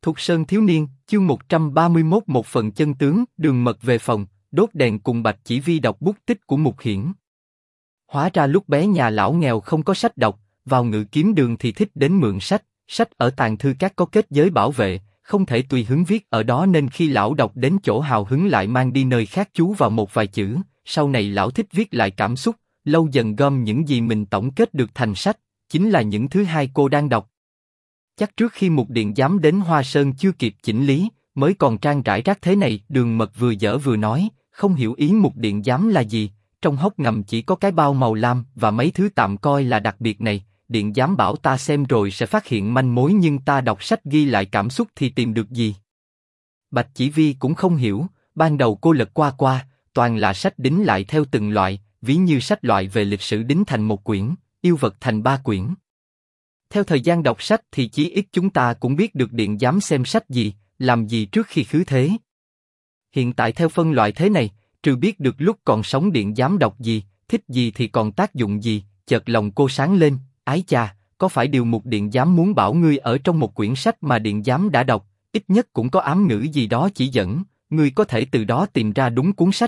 Thục Sơn thiếu niên, chương 131 một phần chân tướng, Đường Mật về phòng, đốt đèn cùng Bạch Chỉ Vi đọc bút tích của Mục Hiển. Hóa ra lúc bé nhà lão nghèo không có sách đọc, vào Ngự Kiếm Đường thì thích đến mượn sách, sách ở tàng thư các có kết giới bảo vệ, không thể tùy hứng viết ở đó nên khi lão đọc đến chỗ hào hứng lại mang đi nơi khác chú vào một vài chữ, sau này lão thích viết lại cảm xúc, lâu dần gom những gì mình tổng kết được thành sách, chính là những thứ hai cô đang đọc. Chắc trước khi Mục Điện Giám đến Hoa Sơn chưa kịp chỉnh lý, mới còn trang rải rác thế này. Đường Mật vừa dở vừa nói, không hiểu ý Mục Điện Giám là gì. Trong hốc ngầm chỉ có cái bao màu lam và mấy thứ tạm coi là đặc biệt này. Điện Giám bảo ta xem rồi sẽ phát hiện manh mối, nhưng ta đọc sách ghi lại cảm xúc thì tìm được gì? Bạch Chỉ Vi cũng không hiểu. Ban đầu cô lật qua, toàn là sách đính lại theo từng loại, ví như sách loại về lịch sử đính thành một quyển, yêu vật thành 3 quyển. Theo thời gian đọc sách thì chí ít chúng ta cũng biết được Điện Giám xem sách gì, làm gì trước khi khứ thế. Hiện tại theo phân loại thế này, trừ biết được lúc còn sống Điện Giám đọc gì, thích gì thì còn tác dụng gì, chợt lòng cô sáng lên, ái chà, có phải điều Mục Điện Giám muốn bảo ngươi ở trong một quyển sách mà Điện Giám đã đọc, ít nhất cũng có ám ngữ gì đó chỉ dẫn, ngươi có thể từ đó tìm ra đúng cuốn sách.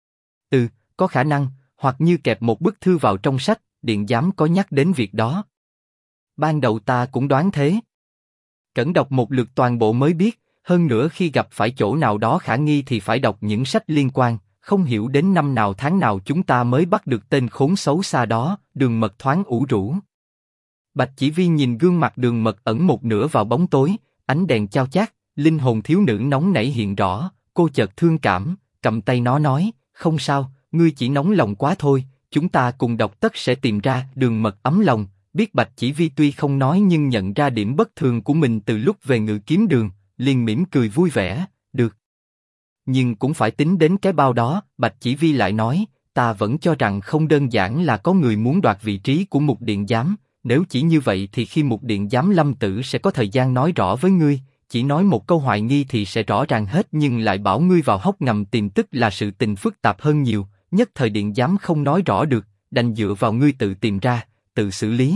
Có khả năng, hoặc như kẹp một bức thư vào trong sách, Điện Giám có nhắc đến việc đó. Ban đầu ta cũng đoán thế. Cẩn đọc một lượt toàn bộ mới biết, hơn nữa khi gặp phải chỗ nào đó khả nghi thì phải đọc những sách liên quan, không hiểu đến năm nào tháng nào chúng ta mới bắt được tên khốn xấu xa đó. Đường Mật thoáng ủ rũ. Bạch Chỉ Vi nhìn gương mặt Đường Mật ẩn một nửa vào bóng tối, ánh đèn chao chát, linh hồn thiếu nữ nóng nảy hiện rõ, cô chợt thương cảm, cầm tay nó nói, không sao, ngươi chỉ nóng lòng quá thôi, chúng ta cùng đọc tất sẽ tìm ra. Đường Mật ấm lòng, biết Bạch Chỉ Vi tuy không nói nhưng nhận ra điểm bất thường của mình từ lúc về Ngự Kiếm Đường, liền mỉm cười vui vẻ, được. Nhưng cũng phải tính đến cái bao đó. Bạch Chỉ Vi lại nói, ta vẫn cho rằng không đơn giản là có người muốn đoạt vị trí của Mục Điện Giám, nếu chỉ như vậy thì khi Mục Điện Giám lâm tử sẽ có thời gian nói rõ với ngươi, chỉ nói một câu hoài nghi thì sẽ rõ ràng hết, nhưng lại bảo ngươi vào hốc ngầm tìm tức là sự tình phức tạp hơn nhiều, nhất thời Điện Giám không nói rõ được, đành dựa vào ngươi tự tìm ra, tự xử lý.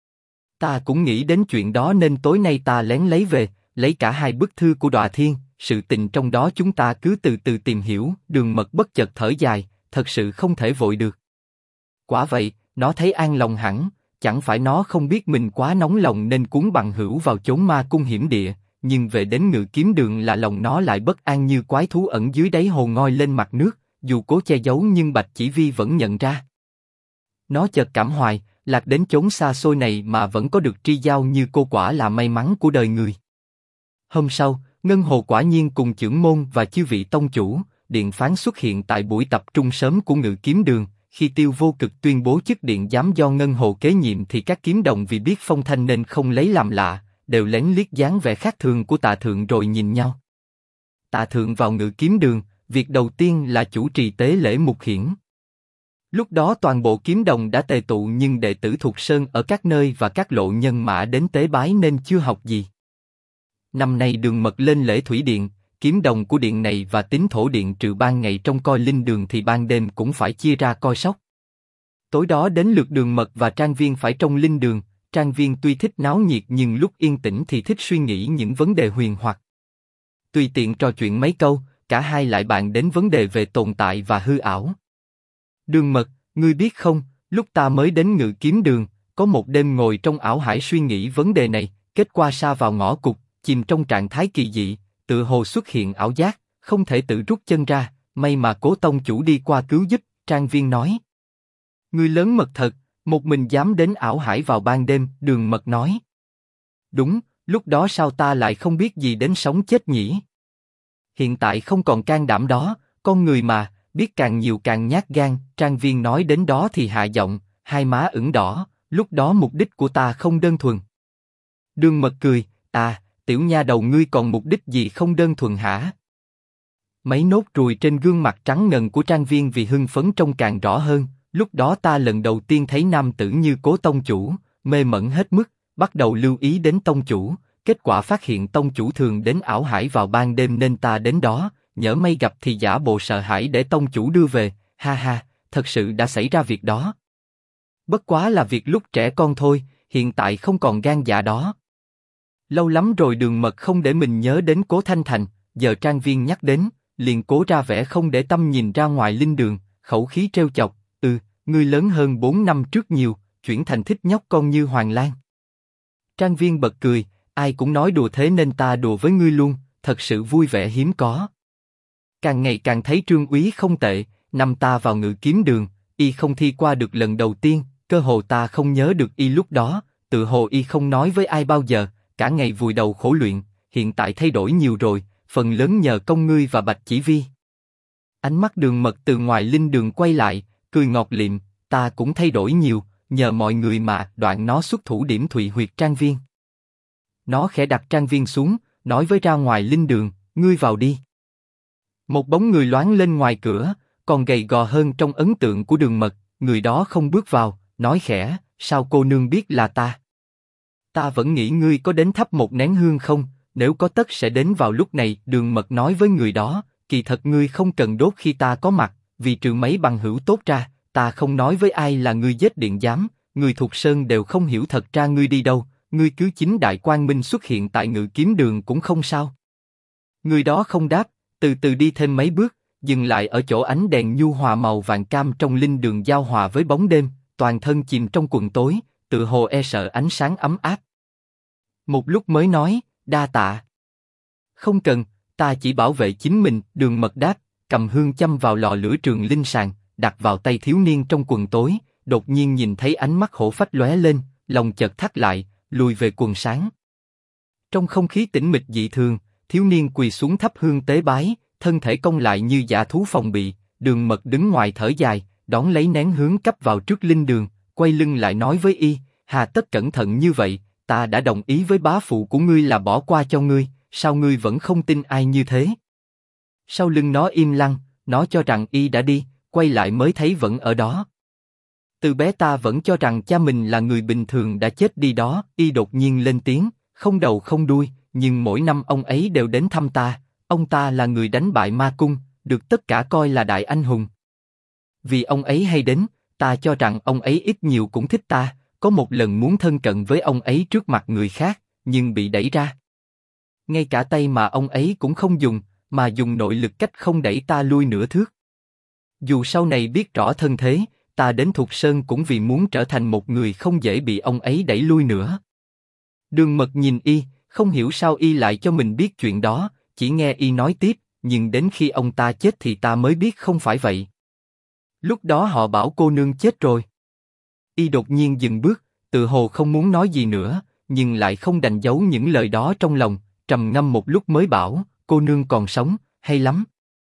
Ta cũng nghĩ đến chuyện đó nên tối nay ta lén lấy về, lấy cả 2 bức thư của Đọa Thiên, sự tình trong đó chúng ta cứ từ từ tìm hiểu. Đường Mật bất chợt thở dài, thật sự không thể vội được. Quả vậy, nó thấy an lòng hẳn, chẳng phải nó không biết mình quá nóng lòng nên cuốn bằng hữu vào chốn ma cung hiểm địa, nhưng về đến Ngự Kiếm Đường là lòng nó lại bất an như quái thú ẩn dưới đáy hồ ngoi lên mặt nước, dù cố che giấu nhưng Bạch Chỉ Vi vẫn nhận ra. Nó chợt cảm hoài, lạc đến chốn xa xôi này mà vẫn có được tri giao như cô quả là may mắn của đời người. Hôm sau, Ngân Hồ quả nhiên cùng chưởng môn và chư vị tông chủ, điện phán xuất hiện tại buổi tập trung sớm của Ngự Kiếm Đường. Khi Tiêu Vô Cực tuyên bố chức điện giám do Ngân Hồ kế nhiệm thì các kiếm đồng vì biết phong thanh nên không lấy làm lạ, đều lén liếc dáng vẻ khác thường của Tạ Thượng rồi nhìn nhau. Tạ Thượng vào Ngự Kiếm Đường, việc đầu tiên là chủ trì tế lễ Mục Hiển. Lúc đó toàn bộ kiếm đồng đã tề tụ nhưng đệ tử Thục Sơn ở các nơi và các lộ nhân mã đến tế bái nên chưa học gì. Năm nay Đường Mật lên lễ thủy điện, kiếm đồng của điện này và Tín Thổ điện trừ ban ngày trông coi linh đường thì ban đêm cũng phải chia ra coi sóc. Tối đó đến lượt Đường Mật và Trang Viên phải trong linh đường. Trang Viên tuy thích náo nhiệt nhưng lúc yên tĩnh thì thích suy nghĩ những vấn đề huyền hoặc. Tùy tiện trò chuyện mấy câu, cả hai lại bàn đến vấn đề về tồn tại và hư ảo. Đường Mật, ngươi biết không, lúc ta mới đến Ngự Kiếm Đường, có một đêm ngồi trong ảo hải suy nghĩ vấn đề này, kết quả sa vào ngõ cụt, chìm trong trạng thái kỳ dị, tựa hồ xuất hiện ảo giác, không thể tự rút chân ra, may mà Cố tông chủ đi qua cứu giúp. Trang Viên nói, ngươi lớn mật thật, một mình dám đến ảo hải vào ban đêm. Đường Mật nói, đúng, lúc đó sao ta lại không biết gì đến sống chết nhỉ? Hiện tại không còn can đảm đó, con người mà, biết càng nhiều càng nhát gan. Trang Viên nói đến đó thì hạ giọng, hai má ửng đỏ, lúc đó mục đích của ta không đơn thuần. Đường Mật cười, tiểu nha đầu ngươi còn mục đích gì không đơn thuần hả? Mấy nốt ruồi trên gương mặt trắng ngần của Trang Viên vì hưng phấn trông càng rõ hơn. Lúc đó ta lần đầu tiên thấy nam tử như Cố tông chủ, mê mẩn hết mức, bắt đầu lưu ý đến tông chủ, kết quả phát hiện tông chủ thường đến ảo hải vào ban đêm nên ta đến đó, nhỡ may gặp thì giả bộ sợ hãi để tông chủ đưa về. Ha ha, thật sự đã xảy ra việc đó. Bất quá là việc lúc trẻ con thôi, hiện tại không còn gan dạ đó. Lâu lắm rồi Đường Mật không để mình nhớ đến Cố Thanh Thành, giờ Trang Viên nhắc đến, liền cố ra vẻ không để tâm nhìn ra ngoài linh đường, khẩu khí trêu chọc, ngươi lớn hơn 4 năm trước nhiều, chuyển thành thích nhóc con như Hoàng Lan. Trang Viên bật cười, ai cũng nói đùa thế nên ta đùa với ngươi luôn, thật sự vui vẻ hiếm có. Càng ngày càng thấy Trương Úy không tệ, năm ta vào Ngự Kiếm Đường, y không thi qua được lần đầu tiên, cơ hồ ta không nhớ được y lúc đó, tự hồ y không nói với ai bao giờ, cả ngày vùi đầu khổ luyện, hiện tại thay đổi nhiều rồi, phần lớn nhờ công ngươi và Bạch Chỉ Vi. Ánh mắt Đường Mật từ ngoài linh đường quay lại, cười ngọt lịm, ta cũng thay đổi nhiều, nhờ mọi người mà. Đoạn nó xuất thủ điểm Thụy Huyệt Trang Viên. Nó khẽ đặt Trang Viên xuống, nói với ra ngoài linh đường, ngươi vào đi. Một bóng người loáng lên ngoài cửa, còn gầy gò hơn trong ấn tượng của Đường Mật, người đó không bước vào, nói khẽ, sao cô nương biết là ta? Ta vẫn nghĩ ngươi có đến thắp một nén hương không, nếu có tất sẽ đến vào lúc này. Đường Mật nói với người đó, kỳ thật ngươi không cần đốt khi ta có mặt, vì trừ mấy bằng hữu tốt ra, ta không nói với ai là ngươi giết điện giám, người thuộc sơn đều không hiểu thật ra ngươi đi đâu, ngươi cứ chính đại quang minh xuất hiện tại Ngự Kiếm Đường cũng không sao. Người đó không đáp, từ từ đi thêm mấy bước, dừng lại ở chỗ ánh đèn nhu hòa màu vàng cam trong linh đường giao hòa với bóng đêm, toàn thân chìm trong quầng tối, tự hồ e sợ ánh sáng ấm áp. Một lúc mới nói, đa tạ. Không cần, ta chỉ bảo vệ chính mình. Đường Mật đáp, cầm hương châm vào lò lửa trường linh sàng, đặt vào tay thiếu niên trong quần tối, đột nhiên nhìn thấy ánh mắt hổ phách lóe lên, lòng chợt thắt lại, lùi về quần sáng. Trong không khí tĩnh mịch dị thường, thiếu niên quỳ xuống thắp hương tế bái, thân thể cong lại như dã thú phòng bị. Đường Mật đứng ngoài thở dài, đón lấy nén hướng cấp vào trước linh đường, quay lưng lại nói với y, hà tất cẩn thận như vậy, ta đã đồng ý với bá phụ của ngươi là bỏ qua cho ngươi, sao ngươi vẫn không tin ai như thế? Sau lưng nó im lặng, nó cho rằng y đã đi, quay lại mới thấy vẫn ở đó. Từ bé ta vẫn cho rằng cha mình là người bình thường đã chết đi đó. Y đột nhiên lên tiếng, không đầu không đuôi, nhưng mỗi năm ông ấy đều đến thăm ta. Ông ta là người đánh bại ma cung, được tất cả coi là đại anh hùng. Vì ông ấy hay đến, ta cho rằng ông ấy ít nhiều cũng thích ta. Có một lần muốn thân cận với ông ấy trước mặt người khác, nhưng bị đẩy ra. Ngay cả tay mà ông ấy cũng không dùng, mà dùng nội lực cách không đẩy ta lui nửa thước. Dù sau này biết rõ thân thế, ta đến Thục Sơn cũng vì muốn trở thành một người không dễ bị ông ấy đẩy lui nữa. Đường Mật nhìn y, không hiểu sao y lại cho mình biết chuyện đó, chỉ nghe y nói tiếp, nhưng đến khi ông ta chết thì ta mới biết không phải vậy. Lúc đó họ bảo cô nương chết rồi. Y đột nhiên dừng bước, tự hồ không muốn nói gì nữa, nhưng lại không đành giấu những lời đó trong lòng, trầm ngâm một lúc mới bảo, cô nương còn sống, hay lắm.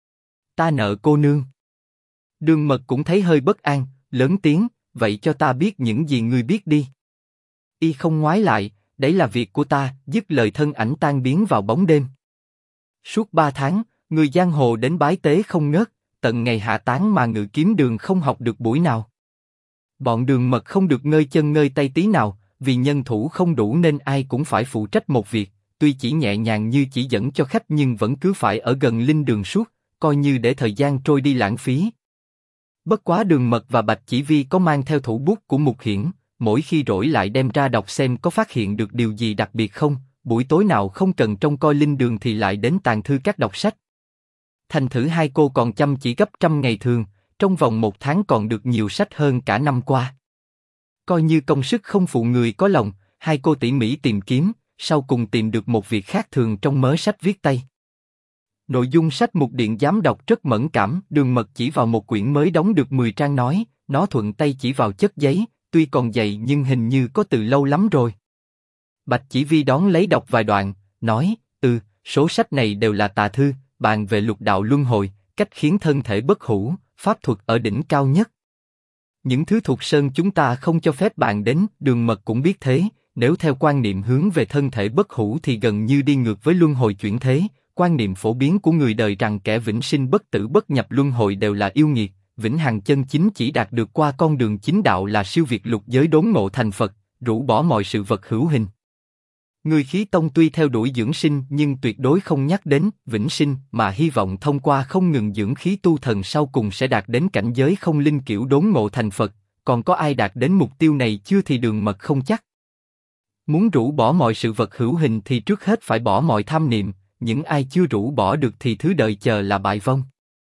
Ta nợ cô nương. Đường Mật cũng thấy hơi bất an, lớn tiếng, vậy cho ta biết những gì ngươi biết đi. Y không ngoái lại, đấy là việc của ta. Dứt lời thân ảnh tan biến vào bóng đêm. Suốt 3 tháng, người giang hồ đến bái tế không ngớt, tận ngày hạ táng mà Ngự Kiếm Đường không học được buổi nào. Bọn Đường Mật không được ngơi chân ngơi tay tí nào, vì nhân thủ không đủ nên ai cũng phải phụ trách một việc, tuy chỉ nhẹ nhàng như chỉ dẫn cho khách nhưng vẫn cứ phải ở gần linh đường suốt, coi như để thời gian trôi đi lãng phí. Bất quá Đường Mật và Bạch Chỉ Vi có mang theo thủ bút của Mục Hiển, mỗi khi rỗi lại đem ra đọc xem có phát hiện được điều gì đặc biệt không, buổi tối nào không cần trông coi linh đường thì lại đến tàng thư các đọc sách. Thành thử hai cô còn chăm chỉ gấp trăm ngày thường, trong vòng 1 tháng còn được nhiều sách hơn cả năm qua. Coi như công sức không phụ người có lòng, hai cô tỉ mỉ tìm kiếm, sau cùng tìm được một việc khác thường trong mớ sách viết tay. Nội dung sách Mục Điện dám đọc rất mẫn cảm. Đường Mật chỉ vào một quyển mới đóng được 10 trang nói, nó thuận tay chỉ vào chất giấy, tuy còn dày nhưng hình như có từ lâu lắm rồi. Bạch Chỉ Vi đón lấy đọc vài đoạn, nói, số sách này đều là tà thư, bàn về lục đạo luân hồi, cách khiến thân thể bất hủ, pháp thuật ở đỉnh cao nhất. Những thứ thuộc sơn chúng ta không cho phép bạn đến. Đường Mật cũng biết thế, nếu theo quan niệm hướng về thân thể bất hủ thì gần như đi ngược với luân hồi chuyển thế. Quan niệm phổ biến của người đời rằng kẻ vĩnh sinh bất tử bất nhập luân hồi đều là yêu nghiệt, vĩnh hằng chân chính chỉ đạt được qua con đường chính đạo là siêu việt lục giới đốn ngộ thành Phật, rũ bỏ mọi sự vật hữu hình. Người khí tông tuy theo đuổi dưỡng sinh nhưng tuyệt đối không nhắc đến vĩnh sinh, mà hy vọng thông qua không ngừng dưỡng khí tu thần sau cùng sẽ đạt đến cảnh giới không linh kiểu đốn ngộ thành Phật. Còn có ai đạt đến mục tiêu này chưa thì Đường Mật không chắc. Muốn rũ bỏ mọi sự vật hữu hình thì trước hết phải bỏ mọi tham niệm, những ai chưa rũ bỏ được thì thứ đợi chờ là bại vong.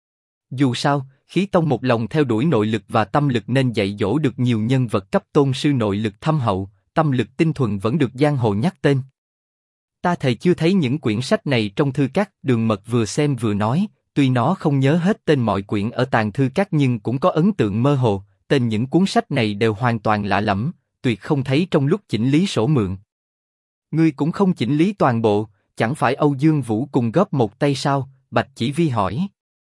Dù sao, khí tông một lòng theo đuổi nội lực và tâm lực nên dạy dỗ được nhiều nhân vật cấp tôn sư nội lực thâm hậu, tâm lực tinh thuần vẫn được giang hồ nhắc tên. Ta thề chưa thấy những quyển sách này trong thư các. Đường Mật vừa xem vừa nói, tuy nó không nhớ hết tên mọi quyển ở tàng thư các nhưng cũng có ấn tượng mơ hồ, tên những cuốn sách này đều hoàn toàn lạ lẫm, tuyệt không thấy trong lúc chỉnh lý sổ mượn. Ngươi cũng không chỉnh lý toàn bộ, chẳng phải Âu Dương Vũ cùng góp một tay sao? Bạch Chỉ Vi hỏi.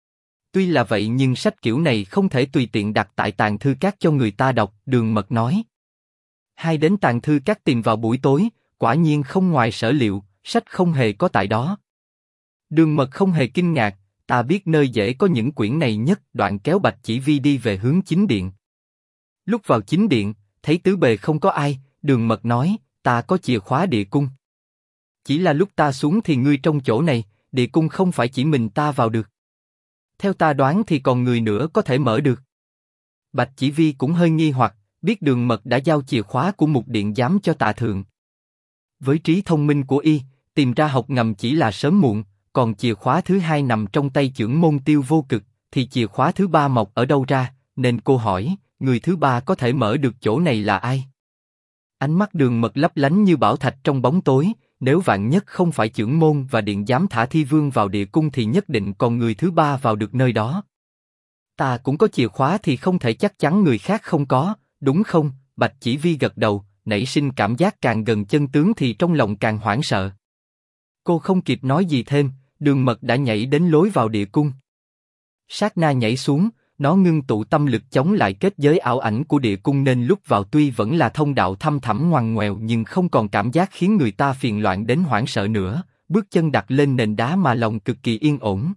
Tuy là vậy nhưng sách kiểu này không thể tùy tiện đặt tại tàng thư các cho người ta đọc, Đường Mật nói. Hai đến tàng thư các tìm vào buổi tối, quả nhiên không ngoài sở liệu, sách không hề có tại đó. Đường Mật không hề kinh ngạc, ta biết nơi dễ có những quyển này nhất. Đoạn kéo Bạch Chỉ Vi đi về hướng chính điện. Lúc vào chính điện, thấy tứ bề không có ai, Đường Mật nói, ta có chìa khóa địa cung. Chỉ là lúc ta xuống thì ngươi trong chỗ này, địa cung không phải chỉ mình ta vào được. Theo ta đoán thì còn người nữa có thể mở được. Bạch Chỉ Vi cũng hơi nghi hoặc, biết Đường Mật đã giao chìa khóa của mục điện giám cho Tạ Thượng. Với trí thông minh của y, tìm ra học ngầm chỉ là sớm muộn, còn chìa khóa thứ hai nằm trong tay chưởng môn Tiêu Vô Cực, thì chìa khóa thứ ba mọc ở đâu ra, nên cô hỏi, người thứ ba có thể mở được chỗ này là ai? Ánh mắt Đường Mật lấp lánh như bảo thạch trong bóng tối, nếu vạn nhất không phải chưởng môn và điện giám thả Thi Vương vào địa cung thì nhất định còn người thứ ba vào được nơi đó. Ta cũng có chìa khóa thì không thể chắc chắn người khác không có, đúng không? Bạch Chỉ Vi gật đầu, nảy sinh cảm giác càng gần chân tướng thì trong lòng càng hoảng sợ. Cô không kịp nói gì thêm, Đường Mật đã nhảy đến lối vào địa cung. Sát na nhảy xuống, nó ngưng tụ tâm lực chống lại kết giới ảo ảnh của địa cung nên lúc vào tuy vẫn là thông đạo thăm thẳm ngoằn ngoèo nhưng không còn cảm giác khiến người ta phiền loạn đến hoảng sợ nữa, bước chân đặt lên nền đá mà lòng cực kỳ yên ổn.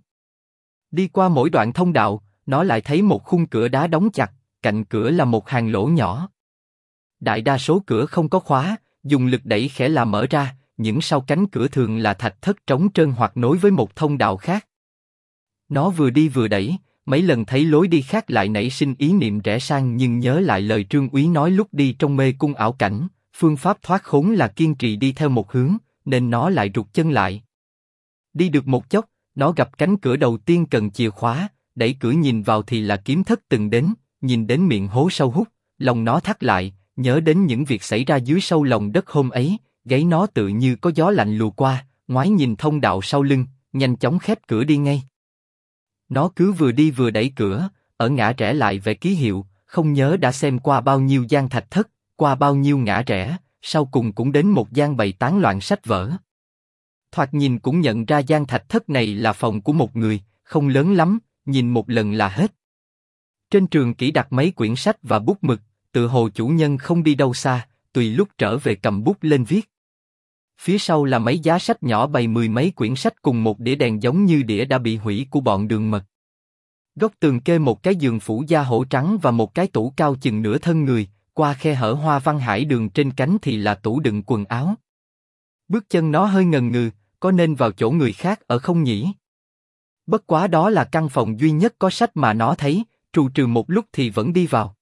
Đi qua mỗi đoạn thông đạo, nó lại thấy một khung cửa đá đóng chặt, cạnh cửa là một hàng lỗ nhỏ. Đại đa số cửa không có khóa, dùng lực đẩy khẽ là mở ra, những sau cánh cửa thường là thạch thất trống trơn hoặc nối với một thông đạo khác. Nó vừa đi vừa đẩy, mấy lần thấy lối đi khác lại nảy sinh ý niệm rẽ sang nhưng nhớ lại lời Trương Úy nói lúc đi trong mê cung ảo cảnh, phương pháp thoát khốn là kiên trì đi theo một hướng, nên nó lại rụt chân lại. Đi được một chốc, nó gặp cánh cửa đầu tiên cần chìa khóa, đẩy cửa nhìn vào thì là kiếm thất từng đến, nhìn đến miệng hố sâu hút, lòng nó thắt lại, nhớ đến những việc xảy ra dưới sâu lòng đất hôm ấy, gáy nó tự như có gió lạnh lùa qua, ngoái nhìn thông đạo sau lưng, nhanh chóng khép cửa đi ngay. Nó cứ vừa đi vừa đẩy cửa, ở ngã rẽ lại về ký hiệu, không nhớ đã xem qua bao nhiêu gian thạch thất, qua bao nhiêu ngã rẽ, sau cùng cũng đến một gian bày tán loạn sách vở. Thoạt nhìn cũng nhận ra gian thạch thất này là phòng của một người, không lớn lắm, nhìn một lần là hết. Trên trường kỷ đặt mấy quyển sách và bút mực, tự hồ chủ nhân không đi đâu xa, tùy lúc trở về cầm bút lên viết. Phía sau là mấy giá sách nhỏ bày mười mấy quyển sách cùng một đĩa đèn giống như đĩa đã bị hủy của bọn Đường Mật. Góc tường kê một cái giường phủ da hổ trắng và một cái tủ cao chừng nửa thân người, qua khe hở hoa văn hải đường trên cánh thì là tủ đựng quần áo. Bước chân nó hơi ngần ngừ, có nên vào chỗ người khác ở không nhỉ? Bất quá đó là căn phòng duy nhất có sách mà nó thấy, trù trừ một lúc thì vẫn đi vào.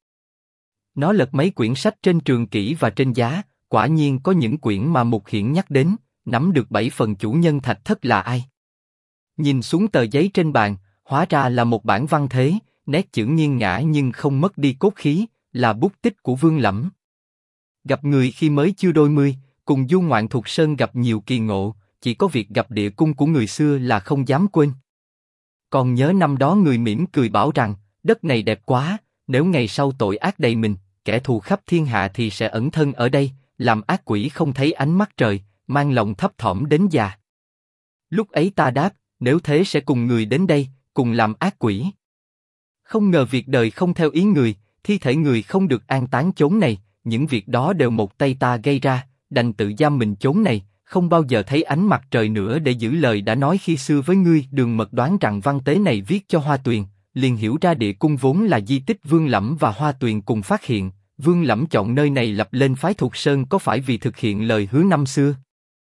Nó lật mấy quyển sách trên trường kỷ và trên giá, quả nhiên có những quyển mà Mục Hiển nhắc đến, nắm được 7 phần chủ nhân thạch thất là ai. Nhìn xuống tờ giấy trên bàn, hóa ra là một bản văn thế, nét chữ nghiêng ngã nhưng không mất đi cốt khí, là bút tích của Vương Lẫm. Gặp người khi mới chưa đôi mươi, cùng du ngoạn thuộc sơn gặp nhiều kỳ ngộ, chỉ có việc gặp địa cung của người xưa là không dám quên. Còn nhớ năm đó người mỉm cười bảo rằng, đất này đẹp quá, nếu ngày sau tội ác đầy mình, kẻ thù khắp thiên hạ thì sẽ ẩn thân ở đây, làm ác quỷ không thấy ánh mắt trời, mang lòng thấp thỏm đến già. Lúc ấy ta đáp, nếu thế sẽ cùng người đến đây, cùng làm ác quỷ. Không ngờ việc đời không theo ý người, thi thể người không được an táng chốn này, những việc đó đều một tay ta gây ra, đành tự giam mình chốn này, không bao giờ thấy ánh mặt trời nữa để giữ lời đã nói khi xưa với ngươi. Đường Mật đoán rằng văn tế này viết cho Hoa Tuyền, liền hiểu ra địa cung vốn là di tích Vương Lẫm và Hoa Tuyền cùng phát hiện. Vương Lẫm chọn nơi này lập lên phái Thuộc Sơn có phải vì thực hiện lời hứa năm xưa?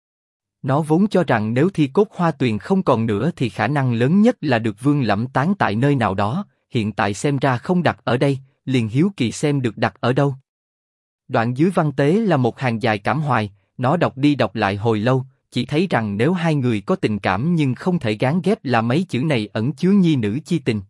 Nó vốn cho rằng nếu thi cốt Hoa Tuyền không còn nữa thì khả năng lớn nhất là được Vương Lẫm táng tại nơi nào đó, hiện tại xem ra không đặt ở đây, liền hiếu kỳ xem được đặt ở đâu. Đoạn dưới văn tế là một hàng dài cảm hoài, Nó đọc đi đọc lại hồi lâu, chỉ thấy rằng nếu hai người có tình cảm nhưng không thể gán ghép là mấy chữ này ẩn chứa nhi nữ chi tình.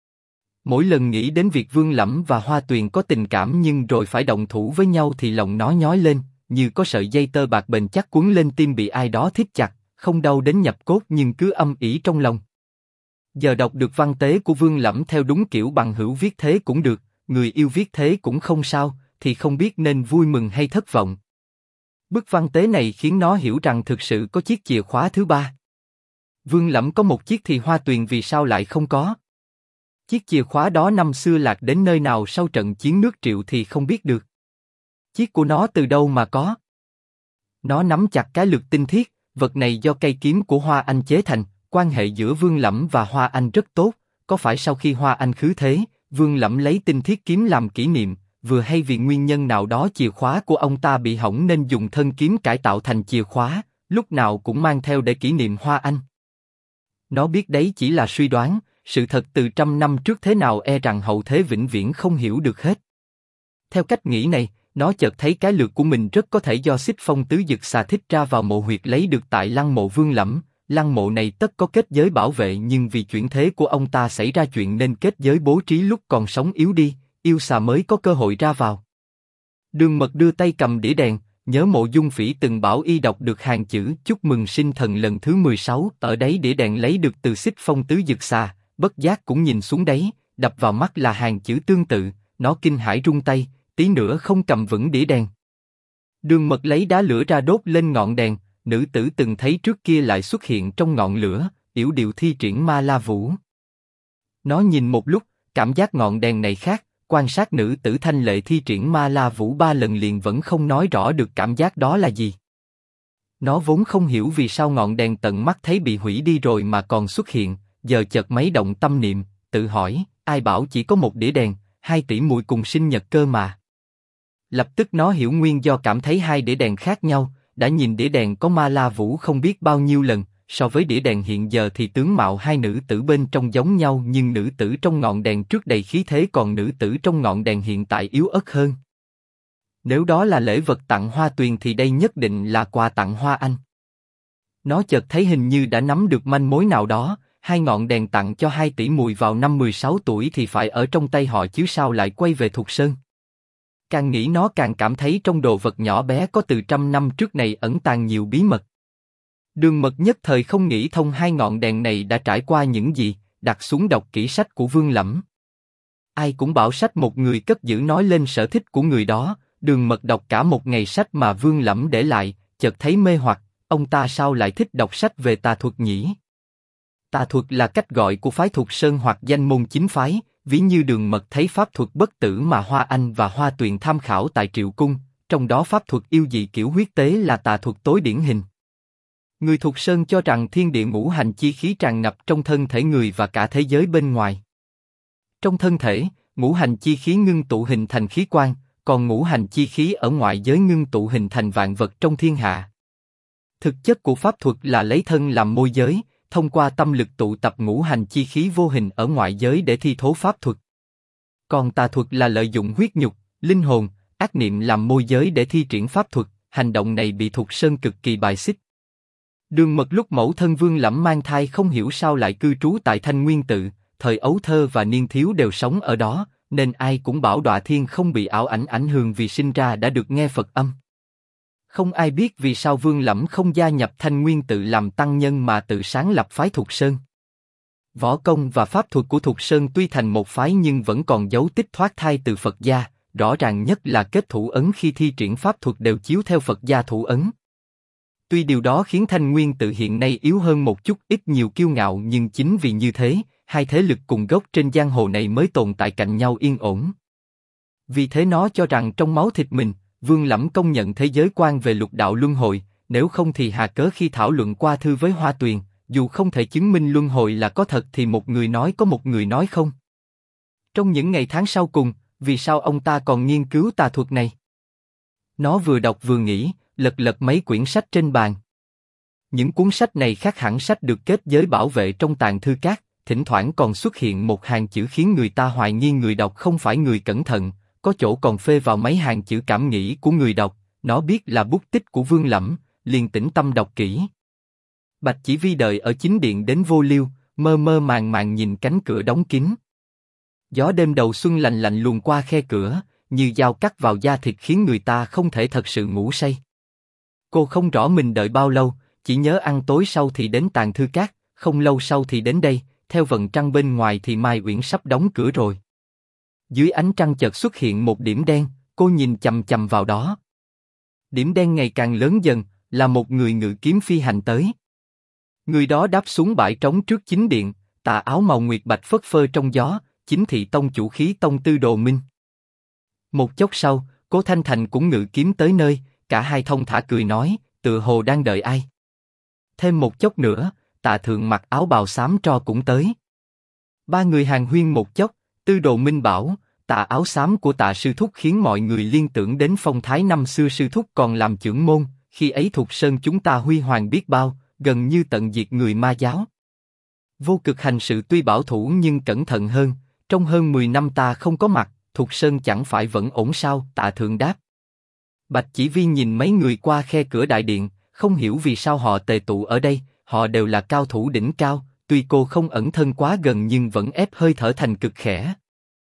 Mỗi lần nghĩ đến việc Vương Lẫm và Hoa Tuyền có tình cảm nhưng rồi phải động thủ với nhau thì lòng nó nhói lên, như có sợi dây tơ bạc bền chắc quấn lên tim bị ai đó thít chặt, không đau đến nhập cốt nhưng cứ âm ỉ trong lòng. Giờ đọc được văn tế của Vương Lẫm theo đúng kiểu bằng hữu viết thế cũng được, người yêu viết thế cũng không sao, thì không biết nên vui mừng hay thất vọng. Bức văn tế này khiến nó hiểu rằng thực sự có chiếc chìa khóa thứ ba. Vương Lẫm có một chiếc thì Hoa Tuyền vì sao lại không có? Chiếc chìa khóa đó năm xưa lạc đến nơi nào sau trận chiến nước Triệu thì không biết được. Chiếc của nó từ đâu mà có? Nó nắm chặt cái lược tinh thiết, vật này do cây kiếm của Hoa Anh chế thành, quan hệ giữa Vương Lẫm và Hoa Anh rất tốt, có phải sau khi Hoa Anh khứ thế, Vương Lẫm lấy tinh thiết kiếm làm kỷ niệm, vừa hay vì nguyên nhân nào đó chìa khóa của ông ta bị hỏng nên dùng thân kiếm cải tạo thành chìa khóa, lúc nào cũng mang theo để kỷ niệm Hoa Anh. Nó biết đấy chỉ là suy đoán, sự thật từ trăm năm trước thế nào e rằng hậu thế vĩnh viễn không hiểu được hết. Theo cách nghĩ này, nó chợt thấy cái lược của mình rất có thể do Xích Phong Tứ Dực Xà thích ra vào mộ huyệt lấy được tại lăng mộ Vương Lẫm. Lăng mộ này tất có kết giới bảo vệ nhưng vì chuyển thế của ông ta xảy ra chuyện nên kết giới bố trí lúc còn sống yếu đi, yêu xà mới có cơ hội ra vào. Đường Mật đưa tay cầm đĩa đèn, nhớ Mộ Dung Phỉ từng bảo y đọc được hàng chữ chúc mừng sinh thần lần thứ 16, ở đấy đĩa đèn lấy được từ Xích Phong Tứ Dực Xà, bất giác cũng nhìn xuống đấy, đập vào mắt là hàng chữ tương tự, nó kinh hãi run tay, tí nữa không cầm vững đĩa đèn. Đường Mật lấy đá lửa ra đốt lên ngọn đèn, nữ tử từng thấy trước kia lại xuất hiện trong ngọn lửa, yểu điệu thi triển ma la vũ. Nó nhìn một lúc, cảm giác ngọn đèn này khác, quan sát nữ tử thanh lệ thi triển ma la vũ 3 lần liền vẫn không nói rõ được cảm giác đó là gì. Nó vốn không hiểu vì sao ngọn đèn tận mắt thấy bị hủy đi rồi mà còn xuất hiện, giờ chợt mấy động tâm niệm, tự hỏi, ai bảo chỉ có một đĩa đèn, 2 tỷ muội cùng sinh nhật cơ mà. Lập tức nó hiểu nguyên do cảm thấy 2 đĩa đèn khác nhau, đã nhìn đĩa đèn có ma la vũ không biết bao nhiêu lần, so với đĩa đèn hiện giờ thì tướng mạo hai nữ tử bên trong giống nhau nhưng nữ tử trong ngọn đèn trước đầy khí thế còn nữ tử trong ngọn đèn hiện tại yếu ớt hơn. Nếu đó là lễ vật tặng Hoa Tuyền thì đây nhất định là quà tặng Hoa Anh. Nó chợt thấy hình như đã nắm được manh mối nào đó, 2 ngọn đèn tặng cho 2 tỷ muội vào năm 16 tuổi thì phải ở trong tay họ chứ sao lại quay về Thục Sơn. Càng nghĩ nó càng cảm thấy trong đồ vật nhỏ bé có từ trăm năm trước này ẩn tàng nhiều bí mật. Đường Mật nhất thời không nghĩ thông 2 ngọn đèn này đã trải qua những gì, đặt xuống đọc kỹ sách của Vương Lẫm. Ai cũng bảo sách một người cất giữ nói lên sở thích của người đó, Đường Mật đọc cả một ngày sách mà Vương Lẫm để lại, chợt thấy mê hoặc, ông ta sao lại thích đọc sách về tà thuật nhỉ? Tà thuật là cách gọi của phái Thục Sơn hoặc danh môn chính phái, ví như Đường Mật thấy pháp thuật bất tử mà Hoa Anh và Hoa Tuyền tham khảo tại Triệu Cung, trong đó pháp thuật yêu dị kiểu huyết tế là tà thuật tối điển hình. Người Thục Sơn cho rằng thiên địa ngũ hành chi khí tràn ngập trong thân thể người và cả thế giới bên ngoài. Trong thân thể, ngũ hành chi khí ngưng tụ hình thành khí quan, còn ngũ hành chi khí ở ngoại giới ngưng tụ hình thành vạn vật trong thiên hạ. Thực chất của pháp thuật là lấy thân làm môi giới, thông qua tâm lực tụ tập ngũ hành chi khí vô hình ở ngoại giới để thi thố pháp thuật. Còn tà thuật là lợi dụng huyết nhục, linh hồn, ác niệm làm môi giới để thi triển pháp thuật, hành động này bị Thục Sơn cực kỳ bài xích. Đường Mật lúc mẫu thân Vương Lẫm mang thai không hiểu sao lại cư trú tại Thanh Nguyên Tự, thời ấu thơ và niên thiếu đều sống ở đó, nên ai cũng bảo Đọa Thiên không bị ảo ảnh ảnh hưởng vì sinh ra đã được nghe Phật âm. Không ai biết vì sao Vương Lẫm không gia nhập Thanh Nguyên Tự làm tăng nhân mà tự sáng lập phái Thục Sơn. Võ công và pháp thuật của Thục Sơn tuy thành một phái nhưng vẫn còn dấu tích thoát thai từ Phật gia, rõ ràng nhất là kết thủ ấn khi thi triển pháp thuật đều chiếu theo Phật gia thủ ấn. Tuy điều đó khiến Thanh Nguyên Tự hiện nay yếu hơn một chút ít nhiều kiêu ngạo nhưng chính vì như thế, hai thế lực cùng gốc trên giang hồ này mới tồn tại cạnh nhau yên ổn. Vì thế nó cho rằng trong máu thịt mình, Vương Lẫm công nhận thế giới quan về lục đạo luân hồi, nếu không thì hà cớ khi thảo luận qua thư với Hoa Tuyền, dù không thể chứng minh luân hồi là có thật thì một người nói có một người nói không. Trong những ngày tháng sau cùng, vì sao ông ta còn nghiên cứu tà thuật này? Nó vừa đọc vừa nghĩ, lật lật mấy quyển sách trên bàn. Những cuốn sách này khác hẳn sách được kết giới bảo vệ trong tàng thư các, thỉnh thoảng còn xuất hiện một hàng chữ khiến người ta hoài nghi người đọc không phải người cẩn thận, có chỗ còn phê vào mấy hàng chữ cảm nghĩ của người đọc, Nó biết là bút tích của Vương Lẫm, liền tĩnh tâm đọc kỹ. Bạch Chỉ Vi đợi ở chính điện đến vô liêu, mơ mơ màng màng nhìn cánh cửa đóng kín. Gió đêm đầu xuân lạnh lạnh luồn qua khe cửa, như dao cắt vào da thịt khiến người ta không thể thật sự ngủ say. Cô không rõ mình đợi bao lâu, chỉ nhớ ăn tối sau thì đến Tàng Thư Các, không lâu sau thì đến đây, theo vầng trăng bên ngoài thì Mai Uyển sắp đóng cửa rồi. Dưới ánh trăng chợt xuất hiện một điểm đen, cô nhìn chằm chằm vào đó. Điểm đen ngày càng lớn dần, là một người ngự kiếm phi hành tới. Người đó đáp xuống bãi trống trước chính điện, tà áo màu nguyệt bạch phất phơ trong gió, chính thị tông chủ Khí Tông Tư Đồ Minh. Một chốc sau, Cố Thanh Thành cũng ngự kiếm tới nơi, cả hai thông thả cười nói, tựa hồ đang đợi ai. Thêm một chốc nữa, Tạ Thượng mặc áo bào xám tro cũng tới. Ba người hàn huyên một chốc, Tư Đồ Minh bảo, tà áo xám của Tạ sư thúc khiến mọi người liên tưởng đến phong thái năm xưa sư thúc còn làm trưởng môn, khi ấy Thục Sơn chúng ta huy hoàng biết bao, gần như tận diệt người ma giáo. Vô Cực hành sự tuy bảo thủ nhưng cẩn thận hơn, trong hơn 10 năm ta không có mặt, Thục Sơn chẳng phải vẫn ổn sao? Tạ Thượng đáp. Bạch Chỉ Vi nhìn mấy người qua khe cửa đại điện, không hiểu vì sao họ tề tụ ở đây, họ đều là cao thủ đỉnh cao, tuy cô không ẩn thân quá gần nhưng vẫn ép hơi thở thành cực khẽ.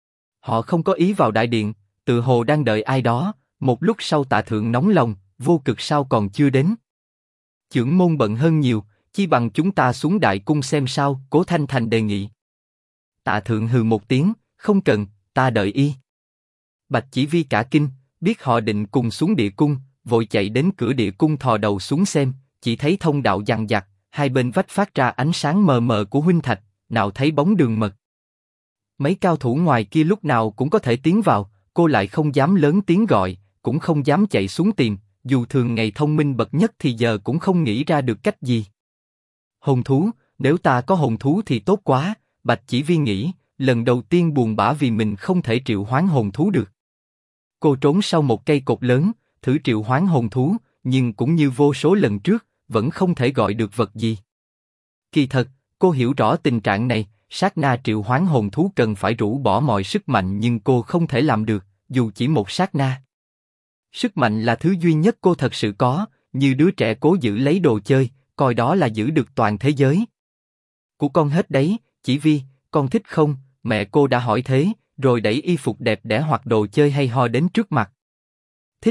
Họ không có ý vào đại điện, tự hồ đang đợi ai đó. Một lúc sau Tạ Thượng nóng lòng, Vô Cực sao còn chưa đến? Chưởng môn bận hơn nhiều, chi bằng chúng ta xuống đại cung xem sao? Cố Thanh Thành đề nghị. Tạ Thượng hừ một tiếng, không cần, ta đợi y. Bạch Chỉ Vi cả kinh, biết họ định cùng xuống địa cung, vội chạy đến cửa địa cung thò đầu xuống xem, chỉ thấy thông đạo dằng dặc, hai bên vách phát ra ánh sáng mờ mờ của huynh thạch, nào thấy bóng đường mật. Mấy cao thủ ngoài kia lúc nào cũng có thể tiến vào, cô lại không dám lớn tiếng gọi, cũng không dám chạy xuống tìm, dù thường ngày thông minh bậc nhất thì giờ cũng không nghĩ ra được cách gì. Hồn thú, nếu ta có hồn thú thì tốt quá, Bạch Chỉ Vi nghĩ, lần đầu tiên buồn bã vì mình không thể triệu hoán hồn thú được. Cô trốn sau một cây cột lớn, thử triệu hoán hồn thú, nhưng cũng như vô số lần trước, vẫn không thể gọi được vật gì. Kỳ thật, cô hiểu rõ tình trạng này, sát na triệu hoán hồn thú cần phải rũ bỏ mọi sức mạnh nhưng cô không thể làm được, dù chỉ một sát na. Sức mạnh là thứ duy nhất cô thật sự có, như đứa trẻ cố giữ lấy đồ chơi, coi đó là giữ được toàn thế giới. Của con hết đấy, Chỉ Vi, con thích không? Mẹ cô đã hỏi thế, rồi đẩy y phục đẹp đẽ hoặc đồ chơi hay ho đến trước mặt. Thích.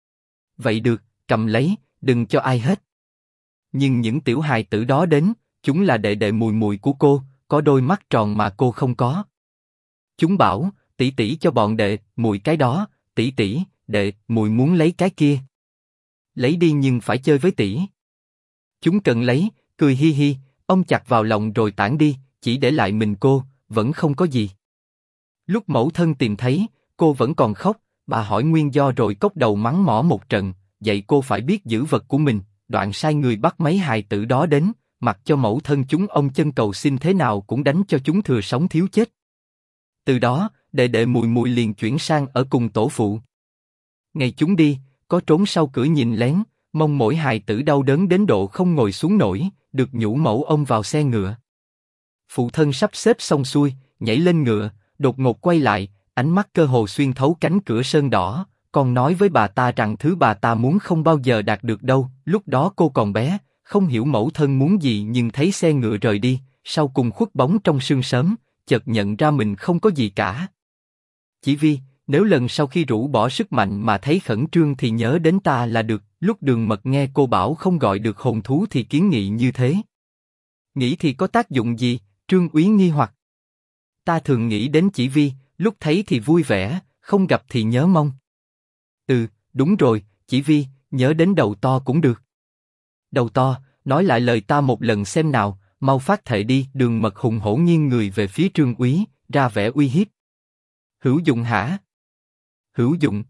Vậy được, cầm lấy, đừng cho ai hết. Nhưng những tiểu hài tử đó đến, chúng là đệ đệ mùi mùi của cô, có đôi mắt tròn mà cô không có. Chúng bảo, tỷ tỷ cho bọn đệ, mùi cái đó, tỷ tỷ, đệ, mùi muốn lấy cái kia. Lấy đi nhưng phải chơi với tỷ. Chúng cần lấy, cười hi hi, ôm chặt vào lòng rồi tản đi, chỉ để lại mình cô, vẫn không có gì. Lúc mẫu thân tìm thấy, cô vẫn còn khóc, bà hỏi nguyên do rồi cốc đầu mắng mỏ một trận, dạy cô phải biết giữ vật của mình, đoạn sai người bắt mấy hài tử đó đến, mặc cho mẫu thân chúng ông chân cầu xin thế nào cũng đánh cho chúng thừa sống thiếu chết. Từ đó, đệ đệ mùi mùi liền chuyển sang ở cùng tổ phụ. Ngày chúng đi, có trốn sau cửa nhìn lén, mong mỗi hài tử đau đớn đến độ không ngồi xuống nổi, được nhũ mẫu ôm vào xe ngựa. Phụ thân sắp xếp xong xuôi, nhảy lên ngựa, đột ngột quay lại, ánh mắt cơ hồ xuyên thấu cánh cửa sơn đỏ. Con nói với bà ta rằng thứ bà ta muốn không bao giờ đạt được đâu. Lúc đó cô còn bé, không hiểu mẫu thân muốn gì nhưng thấy xe ngựa rời đi, sau cùng khuất bóng trong sương sớm, chợt nhận ra mình không có gì cả. Chỉ Vi, nếu lần sau khi rũ bỏ sức mạnh mà thấy khẩn trương thì nhớ đến ta là được. Lúc Đường Mật nghe cô bảo không gọi được hồn thú thì kiến nghị như thế. Nghĩ thì có tác dụng gì? Trương Úy nghi hoặc. Ta thường nghĩ đến Chỉ Vi, lúc thấy thì vui vẻ, không gặp thì nhớ mong. Đúng rồi, Chỉ Vi, nhớ đến đầu to cũng được. Đầu to, nói lại lời ta một lần xem nào, mau phát thệ đi. Đường Mật hùng hổ nghiêng người về phía Trương Úy, ra vẻ uy hiếp. Hữu dụng hả? Hữu dụng.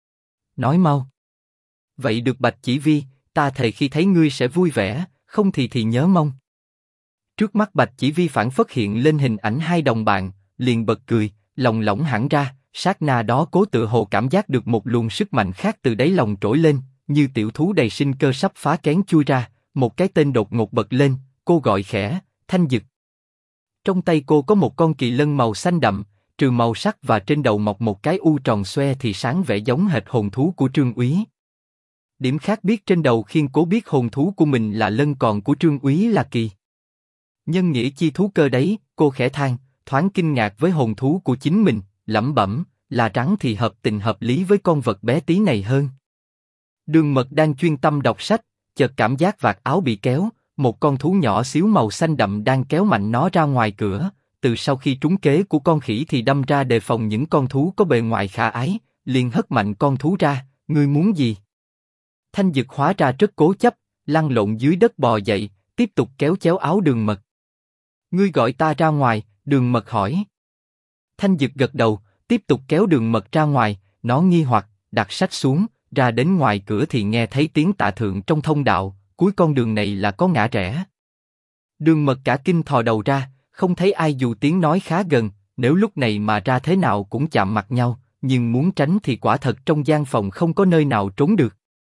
Nói mau. Vậy được Bạch Chỉ Vi, ta thề khi thấy ngươi sẽ vui vẻ, không thì nhớ mong. Trước mắt Bạch Chỉ Vi phản phất hiện lên hình ảnh hai đồng bạn, liền bật cười, lòng lỏng hẳn ra. Sát na đó cố tự hồ cảm giác được một luồng sức mạnh khác từ đáy lòng trỗi lên, như tiểu thú đầy sinh cơ sắp phá kén chui ra. Một cái tên đột ngột bật lên, cô gọi khẽ, Thanh Dực. Trong tay cô có một con kỳ lân màu xanh đậm, trừ màu sắc và trên đầu mọc một cái u tròn xoe thì sáng vẻ giống hệt hồn thú của Trương Úy. Điểm khác biết trên đầu khiên cố biết hồn thú của mình là lân, còn của Trương Úy là kỳ. Nhân nghĩa chi thú cơ đấy, cô khẽ than, thoáng kinh ngạc với hồn thú của chính mình, lẩm bẩm, là rắn thì hợp tình hợp lý với con vật bé tí này hơn. Đường Mật đang chuyên tâm đọc sách, chợt cảm giác vạt áo bị kéo, một con thú nhỏ xíu màu xanh đậm đang kéo mạnh nó ra ngoài cửa. Từ sau khi trúng kế của con khỉ thì đâm ra đề phòng những con thú có bề ngoài khả ái, liền hất mạnh con thú ra. Ngươi muốn gì? Thanh Dực hóa ra rất cố chấp, lăn lộn dưới đất bò dậy, tiếp tục kéo chéo áo Đường Mật. Ngươi gọi ta ra ngoài, Đường Mật hỏi. Thanh Dực gật đầu, tiếp tục kéo Đường Mật ra ngoài. Nó nghi hoặc, đặt sách xuống, ra đến ngoài cửa thì nghe thấy tiếng tạ thượng trong thông đạo. Cuối con đường này là có ngã rẽ. Đường Mật cả kinh thò đầu ra, không thấy ai dù tiếng nói khá gần. Nếu lúc này mà ra thế nào cũng chạm mặt nhau, nhưng muốn tránh thì quả thật trong gian phòng không có nơi nào trốn được.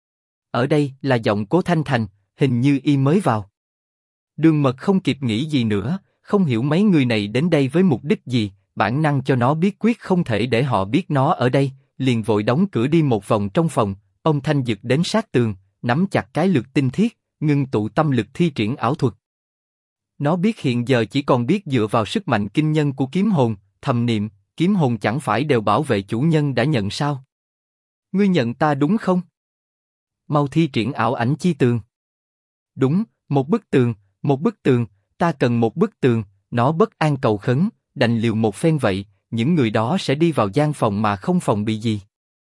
Ở đây là giọng Cố Thanh Thành, hình như y mới vào. Đường Mật không kịp nghĩ gì nữa, không hiểu mấy người này đến đây với mục đích gì, bản năng cho nó biết quyết không thể để họ biết nó ở đây, liền vội đóng cửa đi một vòng trong phòng. Ông Thanh Dực đến sát tường, nắm chặt cái lược tinh thiết, ngưng tụ tâm lực thi triển ảo thuật. Nó biết hiện giờ chỉ còn biết dựa vào sức mạnh kinh nhân của kiếm hồn, thầm niệm, kiếm hồn chẳng phải đều bảo vệ chủ nhân đã nhận sao? Ngươi nhận ta đúng không? Mau thi triển ảo ảnh chi tường. Đúng, một bức tường, ta cần một bức tường. Nó bất an cầu khấn, đành liều một phen vậy, những người đó sẽ đi vào gian phòng mà không phòng bị gì.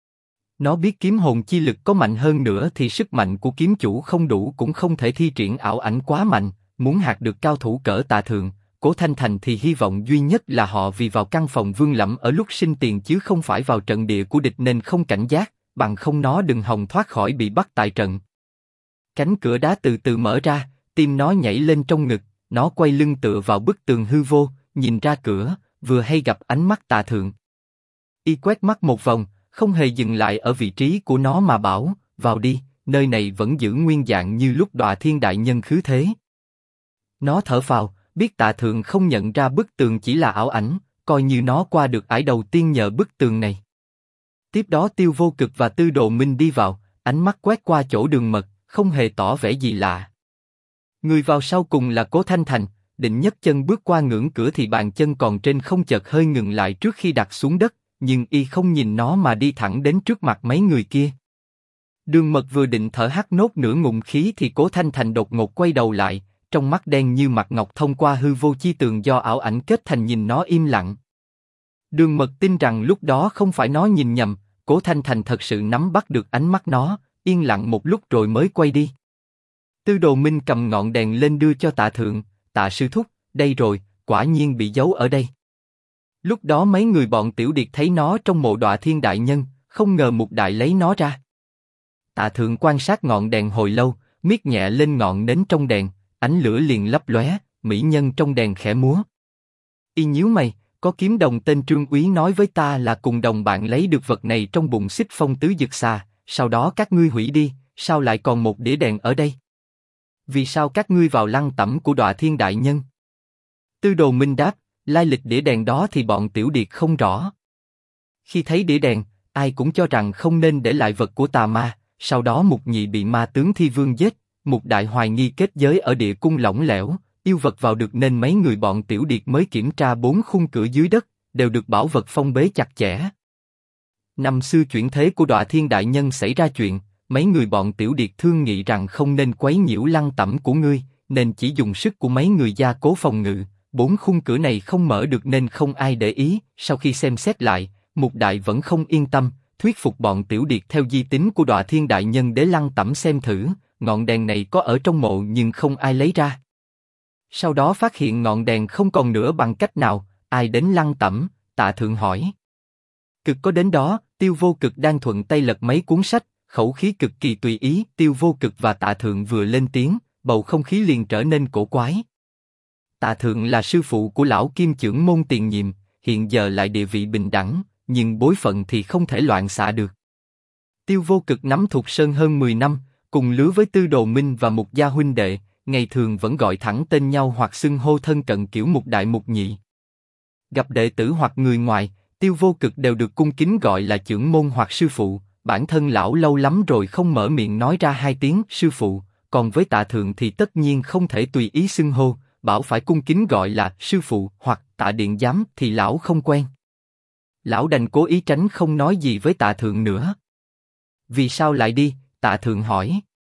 Nó biết kiếm hồn chi lực có mạnh hơn nữa thì sức mạnh của kiếm chủ không đủ, cũng không thể thi triển ảo ảnh quá mạnh. Muốn hạt được cao thủ cỡ Tạ Thượng, Cố Thanh Thành thì hy vọng duy nhất là họ vì vào căn phòng Vương Lẫm ở lúc sinh tiền chứ không phải vào trận địa của địch nên không cảnh giác, bằng không nó đừng hòng thoát khỏi bị bắt tại trận. Cánh cửa đá từ từ mở ra, tim nó nhảy lên trong ngực, nó quay lưng tựa vào bức tường hư vô, nhìn ra cửa, vừa hay gặp ánh mắt Tạ Thượng. Y quét mắt một vòng, không hề dừng lại ở vị trí của nó mà bảo, vào đi, nơi này vẫn giữ nguyên dạng như lúc Đọa Thiên Đại Nhân khứ thế. Nó thở phào, biết Tạ Thượng không nhận ra bức tường chỉ là ảo ảnh, coi như nó qua được ải đầu tiên nhờ bức tường này. Tiếp đó Tiêu Vô Cực và Tư Đồ Minh đi vào, ánh mắt quét qua chỗ Đường Mật, không hề tỏ vẻ gì lạ. Người vào sau cùng là Cố Thanh Thành, định nhấc chân bước qua ngưỡng cửa thì bàn chân còn trên không chợt hơi ngừng lại trước khi đặt xuống đất, nhưng y không nhìn nó mà đi thẳng đến trước mặt mấy người kia. Đường Mật vừa định thở hắt nốt nửa ngụm khí thì Cố Thanh Thành đột ngột quay đầu lại, trong mắt đen như mặt ngọc thông qua hư vô chi tường do ảo ảnh kết thành nhìn nó im lặng. Đường Mật tin rằng lúc đó không phải nó nhìn nhầm, Cố Thanh Thành thật sự nắm bắt được ánh mắt nó, yên lặng một lúc rồi mới quay đi. Tư Đồ Minh cầm ngọn đèn lên đưa cho Tạ Thượng, Tạ sư thúc, đây rồi, quả nhiên bị giấu ở đây. Lúc đó mấy người bọn Tiểu Điệt thấy nó trong mộ Đọa Thiên Đại Nhân, không ngờ Mục Đại lấy nó ra. Tạ Thượng quan sát ngọn đèn hồi lâu, miết nhẹ lên ngọn nến trong đèn, ánh lửa liền lấp lóe, mỹ nhân trong đèn khẽ múa. Y nhíu mày, có kiếm đồng tên Trương Úy nói với ta là cùng đồng bạn lấy được vật này trong bụng Xích Phong Tứ Dực Xà, sau đó các ngươi hủy đi, sao lại còn một đĩa đèn ở đây? Vì sao các ngươi vào lăng tẩm của Đọa Thiên Đại Nhân? Tư Đồ Minh đáp, lai lịch đĩa đèn đó thì bọn Tiểu Điệt không rõ. Khi thấy đĩa đèn, ai cũng cho rằng không nên để lại vật của tà ma, sau đó Mục Nhị bị ma tướng Thi Vương giết, Mục Đại hoài nghi kết giới ở địa cung lỏng lẻo, yêu vật vào được nên mấy người bọn Tiểu Điệt mới kiểm tra 4 khung cửa dưới đất, đều được bảo vật phong bế chặt chẽ. Năm xưa chuyển thế của Đọa Thiên Đại Nhân xảy ra chuyện, mấy người bọn Tiểu Điệt thương nghị rằng không nên quấy nhiễu lăng tẩm của ngươi, nên chỉ dùng sức của mấy người gia cố phòng ngự. 4 khung cửa này không mở được nên không ai để ý. Sau khi xem xét lại, Mục Đại vẫn không yên tâm, thuyết phục bọn Tiểu Điệt theo di tín của Đọa Thiên Đại Nhân để lăng tẩm xem thử. Ngọn đèn này có ở trong mộ nhưng không ai lấy ra. Sau đó phát hiện ngọn đèn không còn nữa bằng cách nào, ai đến lăng tẩm? Tạ Thượng hỏi. Cực có đến đó, Tiêu Vô Cực đang thuận tay lật mấy cuốn sách, khẩu khí cực kỳ tùy ý. Tiêu Vô Cực và Tạ Thượng vừa lên tiếng, bầu không khí liền trở nên cổ quái. Tạ Thượng là sư phụ của lão Kim Chưởng môn tiền nhiệm, hiện giờ lại địa vị bình đẳng, nhưng bối phận thì không thể loạn xạ được. Tiêu Vô Cực nắm Thục Sơn hơn 10 năm, cùng lứa với Tư Đồ Minh và Mục gia huynh đệ, ngày thường vẫn gọi thẳng tên nhau hoặc xưng hô thân cận kiểu Mục Đại Mục Nhị. Gặp đệ tử hoặc người ngoài, Tiêu Vô Cực đều được cung kính gọi là trưởng môn hoặc sư phụ, bản thân lão lâu lắm rồi không mở miệng nói ra hai tiếng sư phụ, còn với Tạ Thượng thì tất nhiên không thể tùy ý xưng hô, bảo phải cung kính gọi là sư phụ hoặc Tạ điện giám thì lão không quen. Lão đành cố ý tránh không nói gì với Tạ Thượng nữa. Vì sao lại đi? Tạ Thượng hỏi.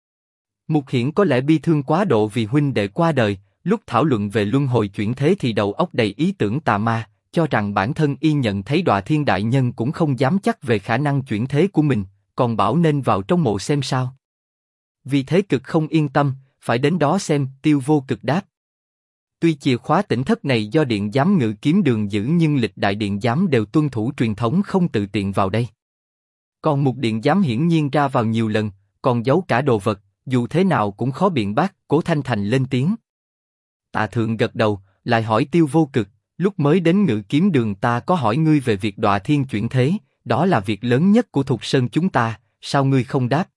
Mục Hiển có lẽ bi thương quá độ vì huynh đệ qua đời, lúc thảo luận về luân hồi chuyển thế thì đầu óc đầy ý tưởng tà ma, cho rằng bản thân y nhận thấy Đọa Thiên đại nhân cũng không dám chắc về khả năng chuyển thế của mình, còn bảo nên vào trong mộ xem sao. Vì thế cực không yên tâm, phải đến đó xem. Tiêu Vô Cực đáp. Tuy chìa khóa tỉnh thất này do điện giám Ngự Kiếm Đường giữ nhưng lịch đại điện giám đều tuân thủ truyền thống không tự tiện vào đây. Còn một điện giám hiển nhiên ra vào nhiều lần, còn giấu cả đồ vật, dù thế nào cũng khó biện bác. Cố Thanh Thành lên tiếng. Tạ Thượng gật đầu, lại hỏi Tiêu Vô Cực, lúc mới đến Ngự Kiếm Đường ta có hỏi ngươi về việc Đọa Thiên chuyển thế, đó là việc lớn nhất của Thục Sơn chúng ta, sao ngươi không đáp?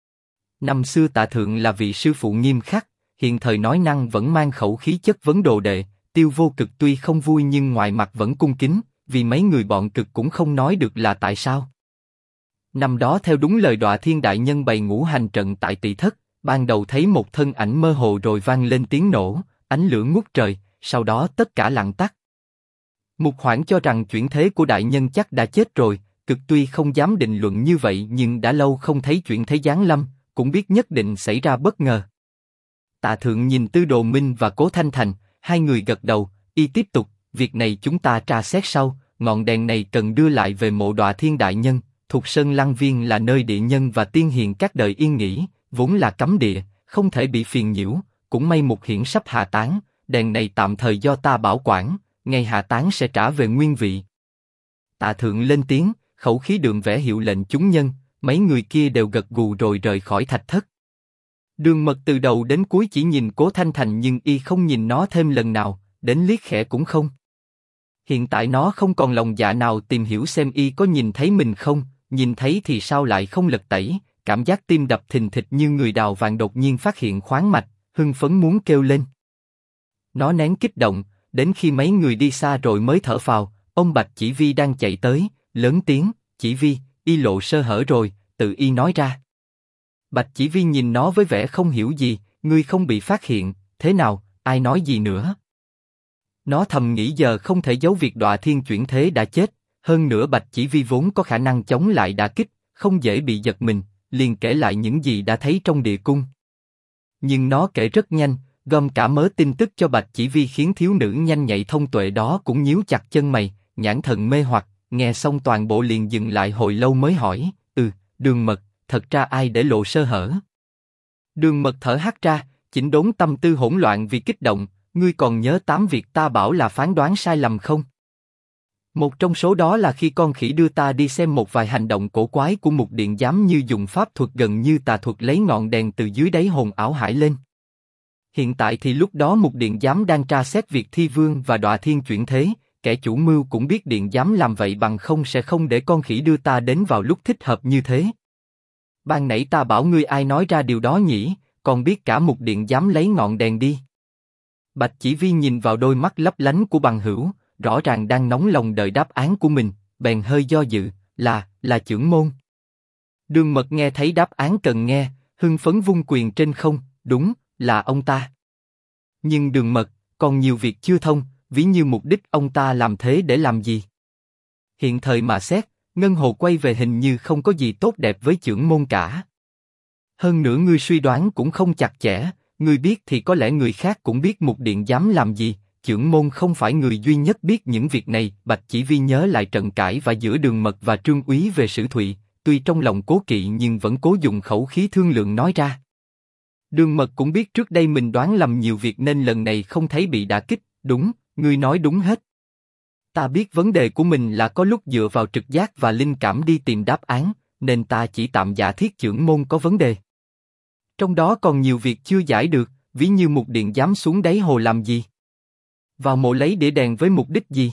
Năm xưa Tạ Thượng là vị sư phụ nghiêm khắc, hiện thời nói năng vẫn mang khẩu khí chất vấn đồ đệ. Tiêu Vô Cực tuy không vui nhưng ngoài mặt vẫn cung kính, vì mấy người bọn Cực cũng không nói được là tại sao. Năm đó theo đúng lời Đọa Thiên đại nhân bày ngũ hành trận tại Tỵ Thất, ban đầu thấy một thân ảnh mơ hồ rồi vang lên tiếng nổ, ánh lửa ngút trời, sau đó tất cả lặng tắt. Mục Hoảng cho rằng chuyển thế của đại nhân chắc đã chết rồi, Cực tuy không dám định luận như vậy nhưng đã lâu không thấy chuyển thế giáng lâm, cũng biết nhất định xảy ra bất ngờ. Tạ Thượng nhìn Tư Đồ Minh và Cố Thanh Thành, hai người gật đầu, y tiếp tục, việc này chúng ta tra xét sau, ngọn đèn này cần đưa lại về mộ Đọa Thiên đại nhân. Thục Sơn Lăng Viên là nơi địa nhân và tiên hiền các đời yên nghỉ, vốn là cấm địa, không thể bị phiền nhiễu. Cũng may Mục Hiển sắp hạ táng, đèn này tạm thời do ta bảo quản, ngày hạ táng sẽ trả về nguyên vị. Tạ Thượng lên tiếng, khẩu khí đường vẽ hiệu lệnh chúng nhân, mấy người kia đều gật gù rồi rời khỏi thạch thất. Đường Mật từ đầu đến cuối chỉ nhìn Cố Thanh Thành nhưng y không nhìn nó thêm lần nào, đến liếc khẽ cũng không. Hiện tại nó không còn lòng dạ nào tìm hiểu xem y có nhìn thấy mình không, nhìn thấy thì sao lại không lật tẩy, cảm giác tim đập thình thịch như người đào vàng đột nhiên phát hiện khoáng mạch, hưng phấn muốn kêu lên. Nó nén kích động, đến khi mấy người đi xa rồi mới thở phào. Ông Bạch Chỉ Vi đang chạy tới, lớn tiếng, Chỉ Vi, y lộ sơ hở rồi, tự y nói ra. Bạch Chỉ Vi nhìn nó với vẻ không hiểu gì, ngươi không bị phát hiện, thế nào, ai nói gì nữa? Nó thầm nghĩ giờ không thể giấu việc Đọa Thiên chuyển thế đã chết, hơn nữa Bạch Chỉ Vi vốn có khả năng chống lại đả kích, không dễ bị giật mình, liền kể lại những gì đã thấy trong địa cung. Nhưng nó kể rất nhanh, gom cả mớ tin tức cho Bạch Chỉ Vi khiến thiếu nữ nhanh nhạy thông tuệ đó cũng nhíu chặt chân mày, nhãn thần mê hoặc, nghe xong toàn bộ liền dừng lại hồi lâu mới hỏi, Đường Mật, thật ra ai để lộ sơ hở? Đường Mật thở hắt ra, chỉnh đốn tâm tư hỗn loạn vì kích động, ngươi còn nhớ 8 việc ta bảo là phán đoán sai lầm không? Một trong số đó là khi con khỉ đưa ta đi xem một vài hành động cổ quái của Mục điện giám như dùng pháp thuật gần như tà thuật lấy ngọn đèn từ dưới đáy hồn ảo hải lên. Hiện tại thì lúc đó Mục điện giám đang tra xét việc Thi Vương và Đọa Thiên chuyển thế, kẻ chủ mưu cũng biết điện giám làm vậy bằng không sẽ không để con khỉ đưa ta đến vào lúc thích hợp như thế. Ban nãy ta bảo ngươi ai nói ra điều đó nhỉ, còn biết cả Mục điện giám lấy ngọn đèn đi. Bạch Chỉ Vi nhìn vào đôi mắt lấp lánh của bằng hữu, rõ ràng đang nóng lòng đợi đáp án của mình, bèn hơi do dự, là Chưởng Môn. Đường Mật nghe thấy đáp án cần nghe, hưng phấn vung quyền trên không, đúng, là ông ta. Nhưng Đường Mật, còn nhiều việc chưa thông, ví như mục đích ông ta làm thế để làm gì? Hiện thời mà xét, Ngân Hồ quay về hình như không có gì tốt đẹp với Chưởng Môn cả. Hơn nữa ngươi suy đoán cũng không chặt chẽ, ngươi biết thì có lẽ người khác cũng biết Mục điện giám làm gì. Chưởng Môn không phải người duy nhất biết những việc này. Bạch Chỉ Vi nhớ lại trận cãi vã giữa Đường Mật và Trương Úy về Sử Thụy, tuy trong lòng cố kỵ nhưng vẫn cố dùng khẩu khí thương lượng nói ra. Đường Mật cũng biết trước đây mình đoán lầm nhiều việc nên lần này không thấy bị đả kích. Đúng, ngươi nói đúng hết. Ta biết vấn đề của mình là có lúc dựa vào trực giác và linh cảm đi tìm đáp án, nên ta chỉ tạm giả thiết Chưởng Môn có vấn đề. Trong đó còn nhiều việc chưa giải được, ví như Mục điện giám xuống đáy hồ làm gì? Vào mộ lấy đĩa đèn với mục đích gì?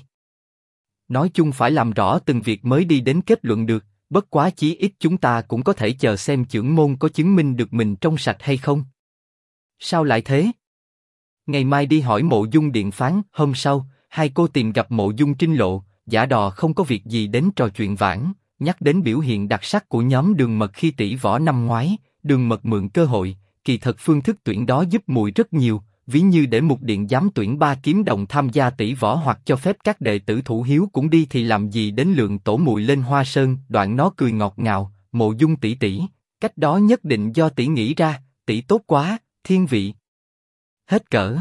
Nói chung phải làm rõ từng việc mới đi đến kết luận được, bất quá chí ít chúng ta cũng có thể chờ xem Chưởng Môn có chứng minh được mình trong sạch hay không. Sao lại thế? Ngày mai đi hỏi Mộ Dung điện phán. Hôm sau, hai cô tìm gặp Mộ Dung Trinh Lộ, giả đò không có việc gì đến trò chuyện vãn, nhắc đến biểu hiện đặc sắc của nhóm Đường Mật khi tỷ võ năm ngoái, Đường Mật mượn cơ hội, kỳ thật phương thức tuyển đó giúp Mùi rất nhiều, ví như để Mục Điện dám tuyển 3 kiếm đồng tham gia tỷ võ hoặc cho phép các đệ tử thủ hiếu cũng đi thì làm gì đến lượng tổ Mùi lên Hoa Sơn. Đoạn nó cười ngọt ngào, Mộ Dung tỷ tỷ, cách đó nhất định do tỷ nghĩ ra, tỷ tốt quá, thiên vị. Hết cỡ.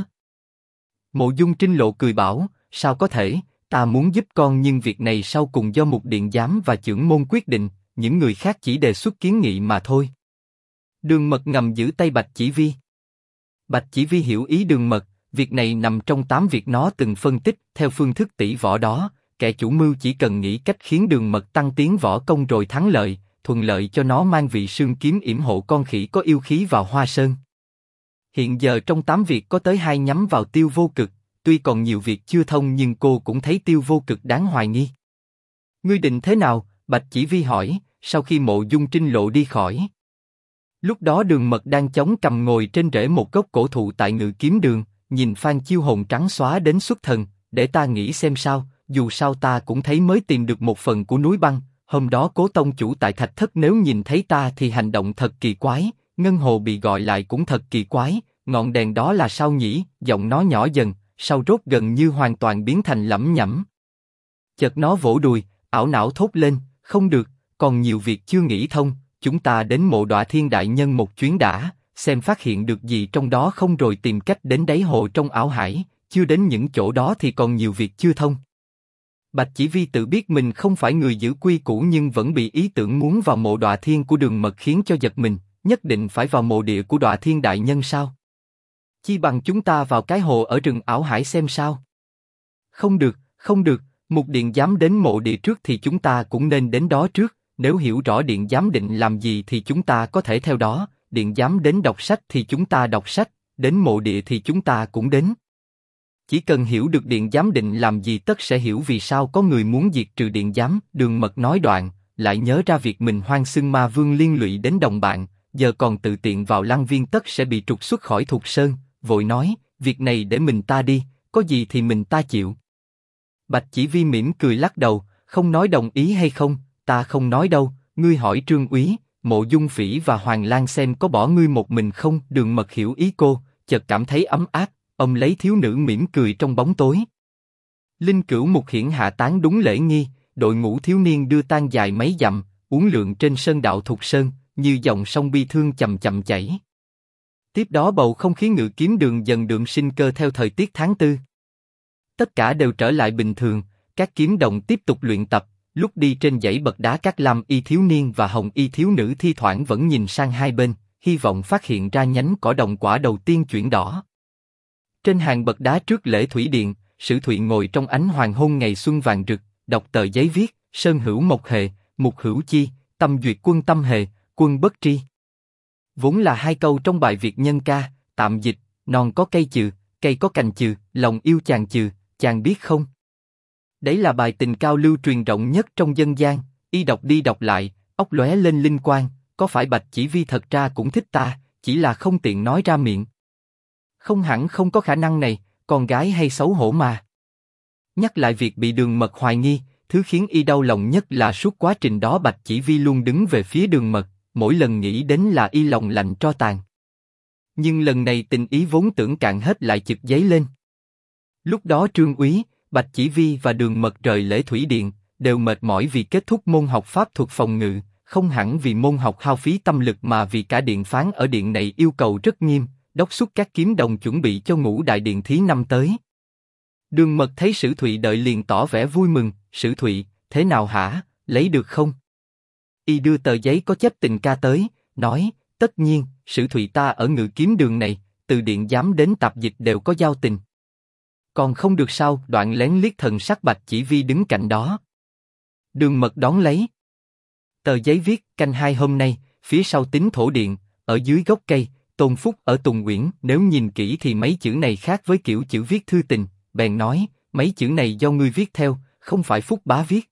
Mộ Dung Trinh Lộ cười bảo, sao có thể, ta muốn giúp con nhưng việc này sau cùng do Mục Điện giám và chưởng môn quyết định, những người khác chỉ đề xuất kiến nghị mà thôi. Đường Mật ngầm giữ tay Bạch Chỉ Vi. Bạch Chỉ Vi hiểu ý Đường Mật, việc này nằm trong 8 việc nó từng phân tích, theo phương thức tỷ võ đó, kẻ chủ mưu chỉ cần nghĩ cách khiến Đường Mật tăng tiến võ công rồi thắng lợi, thuận lợi cho nó mang vị sương kiếm yểm hộ con khỉ có yêu khí vào Hoa Sơn. Hiện giờ trong 8 việc có tới 2 nhắm vào Tiêu Vô Cực, tuy còn nhiều việc chưa thông nhưng cô cũng thấy Tiêu Vô Cực đáng hoài nghi. Ngươi định thế nào? Bạch Chỉ Vi hỏi, sau khi Mộ Dung Trinh Lộ đi khỏi. Lúc đó Đường Mật đang chống cằm ngồi trên rễ một gốc cổ thụ tại Ngự Kiếm Đường, nhìn Phan Chiêu Hồn trắng xóa đến xuất thần, để ta nghĩ xem sao, dù sao ta cũng thấy mới tìm được một phần của núi băng, hôm đó Cố tông chủ tại Thạch Thất nếu nhìn thấy ta thì hành động thật kỳ quái, Ngân Hồ bị gọi lại cũng thật kỳ quái, ngọn đèn đó là sao nhỉ? Giọng nó nhỏ dần, sau rốt gần như hoàn toàn biến thành lẩm nhẩm. Chợt nó vỗ đùi, ảo não thốt lên, không được, còn nhiều việc chưa nghĩ thông, chúng ta đến Mộ Đọa Thiên đại nhân một chuyến đã, xem phát hiện được gì trong đó không rồi tìm cách đến đáy hồ trong ảo hải, chưa đến những chỗ đó thì còn nhiều việc chưa thông. Bạch Chỉ Vi tự biết mình không phải người giữ quy củ nhưng vẫn bị ý tưởng muốn vào Mộ Đọa Thiên của Đường Mật khiến cho giật mình, nhất định phải vào mộ địa của Đọa Thiên đại nhân sao? Chi bằng chúng ta vào cái hồ ở rừng ảo hải xem sao? Không được, không được, Mục Điện giám đến mộ địa trước thì chúng ta cũng nên đến đó trước, nếu hiểu rõ Điện giám định làm gì thì chúng ta có thể theo đó, Điện giám đến đọc sách thì chúng ta đọc sách, đến mộ địa thì chúng ta cũng đến. Chỉ cần hiểu được Điện giám định làm gì tất sẽ hiểu vì sao có người muốn diệt trừ Điện giám. Đường Mật nói đoạn, lại nhớ ra việc mình hoang xưng Ma Vương liên lụy đến đồng bạn, giờ còn tự tiện vào Lăng Viên tất sẽ bị trục xuất khỏi Thục Sơn, vội nói, việc này để mình ta đi, có gì thì mình ta chịu. Bạch Chỉ Vi mỉm cười lắc đầu, không nói đồng ý hay không, ta không nói đâu, ngươi hỏi Trương Úy, Mộ Dung Phỉ và Hoàng Lang xem có bỏ ngươi một mình không. Đường Mật hiểu ý cô, chợt cảm thấy ấm áp, ông lấy thiếu nữ mỉm cười trong bóng tối. Linh Cửu Mục Hiển hạ tán đúng lễ nghi, đội ngũ thiếu niên đưa tang dài mấy dặm, uốn lượn trên sơn đạo Thục Sơn, như dòng sông bi thương chậm chậm chảy. Tiếp đó bầu không khí Ngự Kiếm Đường dần đượm sinh cơ theo thời tiết tháng 4. Tất cả đều trở lại bình thường, các kiếm đồng tiếp tục luyện tập, lúc đi trên dãy bậc đá các lam y thiếu niên và hồng y thiếu nữ thi thoảng vẫn nhìn sang hai bên, hy vọng phát hiện ra nhánh cỏ đồng quả đầu tiên chuyển đỏ. Trên hàng bậc đá trước lễ thủy điện, Sử Thụy ngồi trong ánh hoàng hôn ngày xuân vàng rực, đọc tờ giấy viết, Sơn hữu mộc hề, mục hữu chi, tâm duyệt quân tâm hề, quân bất tri. Vốn là hai câu trong bài Việt nhân ca, tạm dịch, non có cây chừ, cây có cành chừ, lòng yêu chừ, chàng biết không? Đấy là bài tình cao lưu truyền rộng nhất trong dân gian, y đọc đi đọc lại, óc lóe lên linh quang, có phải Bạch Chỉ Vi thật ra cũng thích ta, chỉ là không tiện nói ra miệng. Không hẳn không có khả năng này, con gái hay xấu hổ mà. Nhắc lại việc bị Đường Mật hoài nghi, thứ khiến y đau lòng nhất là suốt quá trình đó Bạch Chỉ Vi luôn đứng về phía Đường Mật, mỗi lần nghĩ đến là y lòng lạnh tro tàn. Nhưng lần này tình ý vốn tưởng cạn hết lại chực dấy lên. Lúc đó Trương Úy, Bạch Chỉ Vi và Đường Mật rời lễ thủy điện, đều mệt mỏi vì kết thúc môn học pháp thuật phòng ngự, không hẳn vì môn học hao phí tâm lực mà vì cả điện phán ở điện này yêu cầu rất nghiêm, đốc thúc các kiếm đồng chuẩn bị cho ngũ đại điện thí năm tới. Đường Mật thấy Sử Thụy đợi liền tỏ vẻ vui mừng, Sử Thụy, thế nào hả, lấy được không? Y đưa tờ giấy có chép tình ca tới, nói, tất nhiên, Sử Thụy ta ở Ngự Kiếm Đường này, từ điện giám đến tạp dịch đều có giao tình. Còn không được sao? Đoạn lén liếc thần sắc Bạch Chỉ Vi đứng cạnh đó. Đường Mật đón lấy. Tờ giấy viết, canh 2 hôm nay, phía sau Tín Thổ Điện, ở dưới gốc cây, Tôn Phúc ở Tùng Uyển. Nếu nhìn kỹ thì mấy chữ này khác với kiểu chữ viết thư tình, bèn nói, mấy chữ này do ngươi viết theo, không phải Phúc bá viết.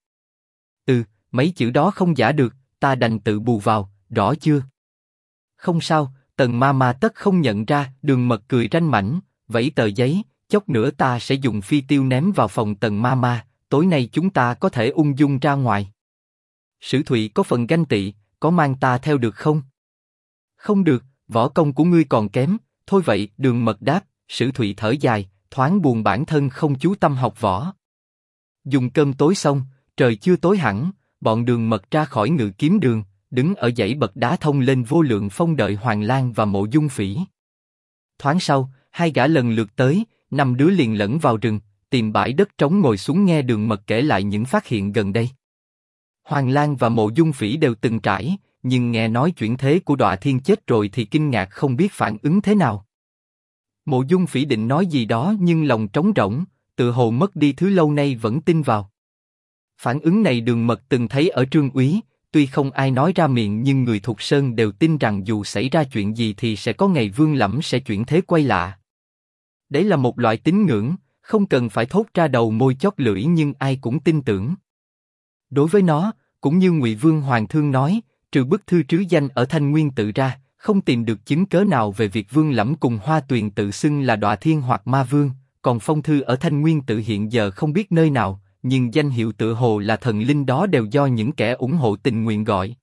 Mấy chữ đó không giả được, ta đành tự bù vào, rõ chưa? Không sao, Tần ma tất không nhận ra. Đường Mật cười ranh mãnh, vẫy tờ giấy, chốc nữa ta sẽ dùng phi tiêu ném vào phòng Tần ma, tối nay chúng ta có thể ung dung ra ngoài. Sử Thụy có phần ganh tị, có mang ta theo được không? Không được, võ công của ngươi còn kém, thôi vậy. Đường Mật đáp. Sử Thụy thở dài, thoáng buồn bản thân không chú tâm học võ. Dùng cơm tối xong, trời chưa tối hẳn, bọn Đường Mật ra khỏi Ngự Kiếm Đường, đứng ở dãy bậc đá thông lên Vô Lượng Phong đợi Hoàng Lang và Mộ Dung Phỉ. Thoáng sau, hai gã lần lượt tới, 5 đứa liền lẫn vào rừng, tìm bãi đất trống ngồi xuống nghe Đường Mật kể lại những phát hiện gần đây. Hoàng Lang và Mộ Dung Phỉ đều từng trải, nhưng nghe nói chuyển thế của Đọa Thiên chết rồi thì kinh ngạc không biết phản ứng thế nào. Mộ Dung Phỉ định nói gì đó nhưng lòng trống rỗng, tự hồ mất đi thứ lâu nay vẫn tin vào. Phản ứng này Đường Mật từng thấy ở Trương Úy, tuy không ai nói ra miệng nhưng người Thục Sơn đều tin rằng dù xảy ra chuyện gì thì sẽ có ngày Vương Lẫm sẽ chuyển thế quay lạ. Đấy là một loại tín ngưỡng, không cần phải thốt ra đầu môi chót lưỡi nhưng ai cũng tin tưởng. Đối với nó, cũng như Ngụy Vương Hoàng Thương nói, trừ bức thư trứ danh ở Thanh Nguyên tự ra, không tìm được chứng cớ nào về việc Vương Lẫm cùng Hoa Tuyền tự xưng là Đọa Thiên hoặc Ma Vương, còn phong thư ở Thanh Nguyên tự hiện giờ không biết nơi nào, nhưng danh hiệu tự hồ là thần linh đó đều do những kẻ ủng hộ tình nguyện gọi.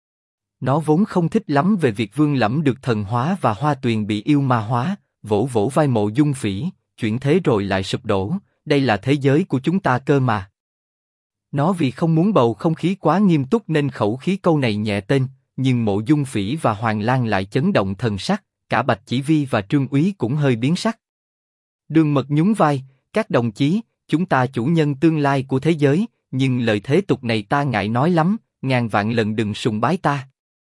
Nó vốn không thích lắm về việc Vương Lẫm được thần hóa và Hoa Tuyền bị yêu ma hóa, vỗ vỗ vai Mộ Dung Phỉ, chuyển thế rồi lại sụp đổ, đây là thế giới của chúng ta cơ mà. Nó vì không muốn bầu không khí quá nghiêm túc nên khẩu khí câu này nhẹ tên, nhưng Mộ Dung Phỉ và Hoàng Lang lại chấn động thần sắc, cả Bạch Chỉ Vi và Trương Úy cũng hơi biến sắc. Đường Mật nhún vai, các đồng chí, chúng ta chủ nhân tương lai của thế giới, nhưng lời thế tục này ta ngại nói lắm, ngàn vạn lần đừng sùng bái ta.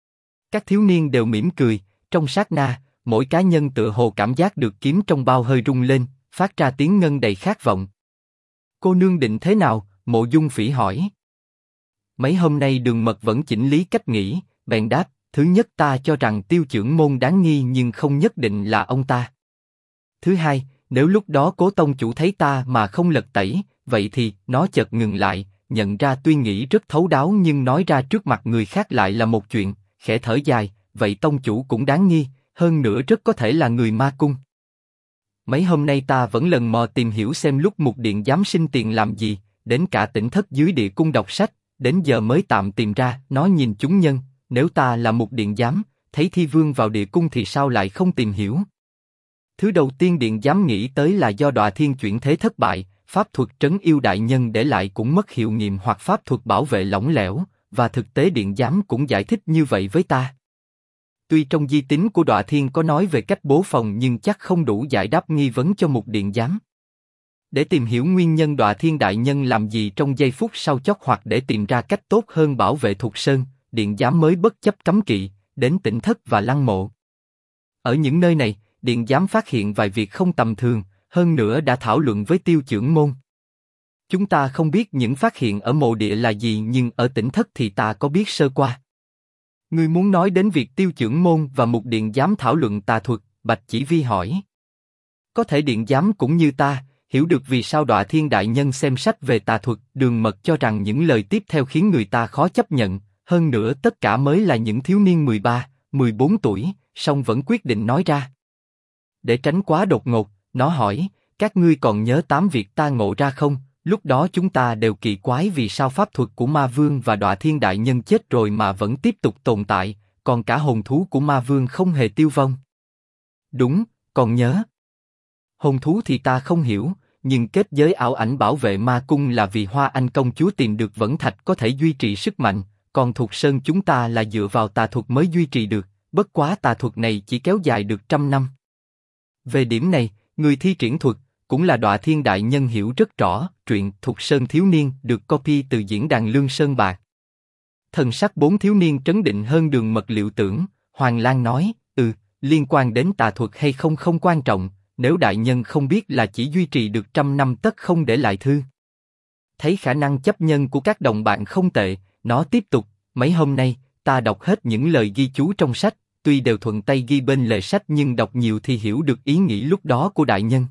Các thiếu niên đều mỉm cười, trong sát na, mỗi cá nhân tựa hồ cảm giác được kiếm trong bao hơi rung lên, phát ra tiếng ngân đầy khát vọng. Cô nương định thế nào? Mộ Dung Phỉ hỏi. Mấy hôm nay Đường Mật vẫn chỉnh lý cách nghĩ, bèn đáp, thứ nhất ta cho rằng Tiêu Chưởng Môn đáng nghi nhưng không nhất định là ông ta. Thứ hai, nếu lúc đó Cố tông chủ thấy ta mà không lật tẩy, vậy thì, nó chợt ngừng lại, nhận ra tuy nghĩ rất thấu đáo nhưng nói ra trước mặt người khác lại là một chuyện, khẽ thở dài, vậy tông chủ cũng đáng nghi, hơn nữa rất có thể là người Ma Cung. Mấy hôm nay ta vẫn lần mò tìm hiểu xem lúc Mục Điện Giám sinh tiền làm gì, đến cả Tỉnh Thất dưới Địa Cung đọc sách, đến giờ mới tạm tìm ra. Nó nhìn chúng nhân, nếu ta là Mục Điện Giám, thấy Thi Vương vào Địa Cung thì sao lại không tìm hiểu? Thứ đầu tiên Điện Giám nghĩ tới là do Đọa Thiên chuyển thế thất bại, pháp thuật trấn yêu đại nhân để lại cũng mất hiệu nghiệm hoặc pháp thuật bảo vệ lỏng lẻo, và thực tế Điện Giám cũng giải thích như vậy với ta. Tuy trong di tín của Đọa Thiên có nói về cách bố phòng nhưng chắc không đủ giải đáp nghi vấn cho Mục Điện Giám. Để tìm hiểu nguyên nhân Đọa Thiên đại nhân làm gì trong giây phút sau chót hoặc để tìm ra cách tốt hơn bảo vệ Thục Sơn, Điện Giám mới bất chấp cấm kỵ, đến Tỉnh Thất và Lăng Mộ. Ở những nơi này, Điện Giám phát hiện vài việc không tầm thường, hơn nữa đã thảo luận với Tiêu Chưởng Môn. Chúng ta không biết những phát hiện ở mộ địa là gì nhưng ở Tỉnh Thất thì ta có biết sơ qua. Ngươi muốn nói đến việc Tiêu Chưởng Môn và Mục Điện Giám thảo luận tà thuật? Bạch Chỉ Vi hỏi. Có thể Điện Giám cũng như ta, hiểu được vì sao Đọa Thiên đại nhân xem sách về tà thuật. Đường Mật cho rằng những lời tiếp theo khiến người ta khó chấp nhận, hơn nữa tất cả mới là những thiếu niên 13, 14 tuổi, song vẫn quyết định nói ra. Để tránh quá đột ngột, nó hỏi, các ngươi còn nhớ 8 việc ta ngộ ra không? Lúc đó chúng ta đều kỳ quái vì sao pháp thuật của Ma Vương và Đọa Thiên đại nhân chết rồi mà vẫn tiếp tục tồn tại, còn cả hồn thú của Ma Vương không hề tiêu vong. Đúng, còn nhớ. Hồn thú thì ta không hiểu, nhưng kết giới ảo ảnh bảo vệ Ma Cung là vì Hoa Anh công chúa tìm được vẫn thạch có thể duy trì sức mạnh, còn Thục Sơn chúng ta là dựa vào tà thuật mới duy trì được, bất quá tà thuật này chỉ kéo dài được 100 năm. Về điểm này, người thi triển thuật, cũng là Đọa Thiên đại nhân hiểu rất rõ. Truyện Thục Sơn thiếu niên được copy từ diễn đàn Lương Sơn Bạc. Thần sắc 4 thiếu niên trấn định hơn Đường Mật liệu tưởng. Hoàng Lang nói, liên quan đến tà thuật hay không không quan trọng, nếu đại nhân không biết là chỉ duy trì được 100 năm tất không để lại thư. Thấy khả năng chấp nhân của các đồng bạn không tệ, nó tiếp tục, mấy hôm nay, ta đọc hết những lời ghi chú trong sách, tuy đều thuận tay ghi bên lề sách nhưng đọc nhiều thì hiểu được ý nghĩ lúc đó của đại nhân.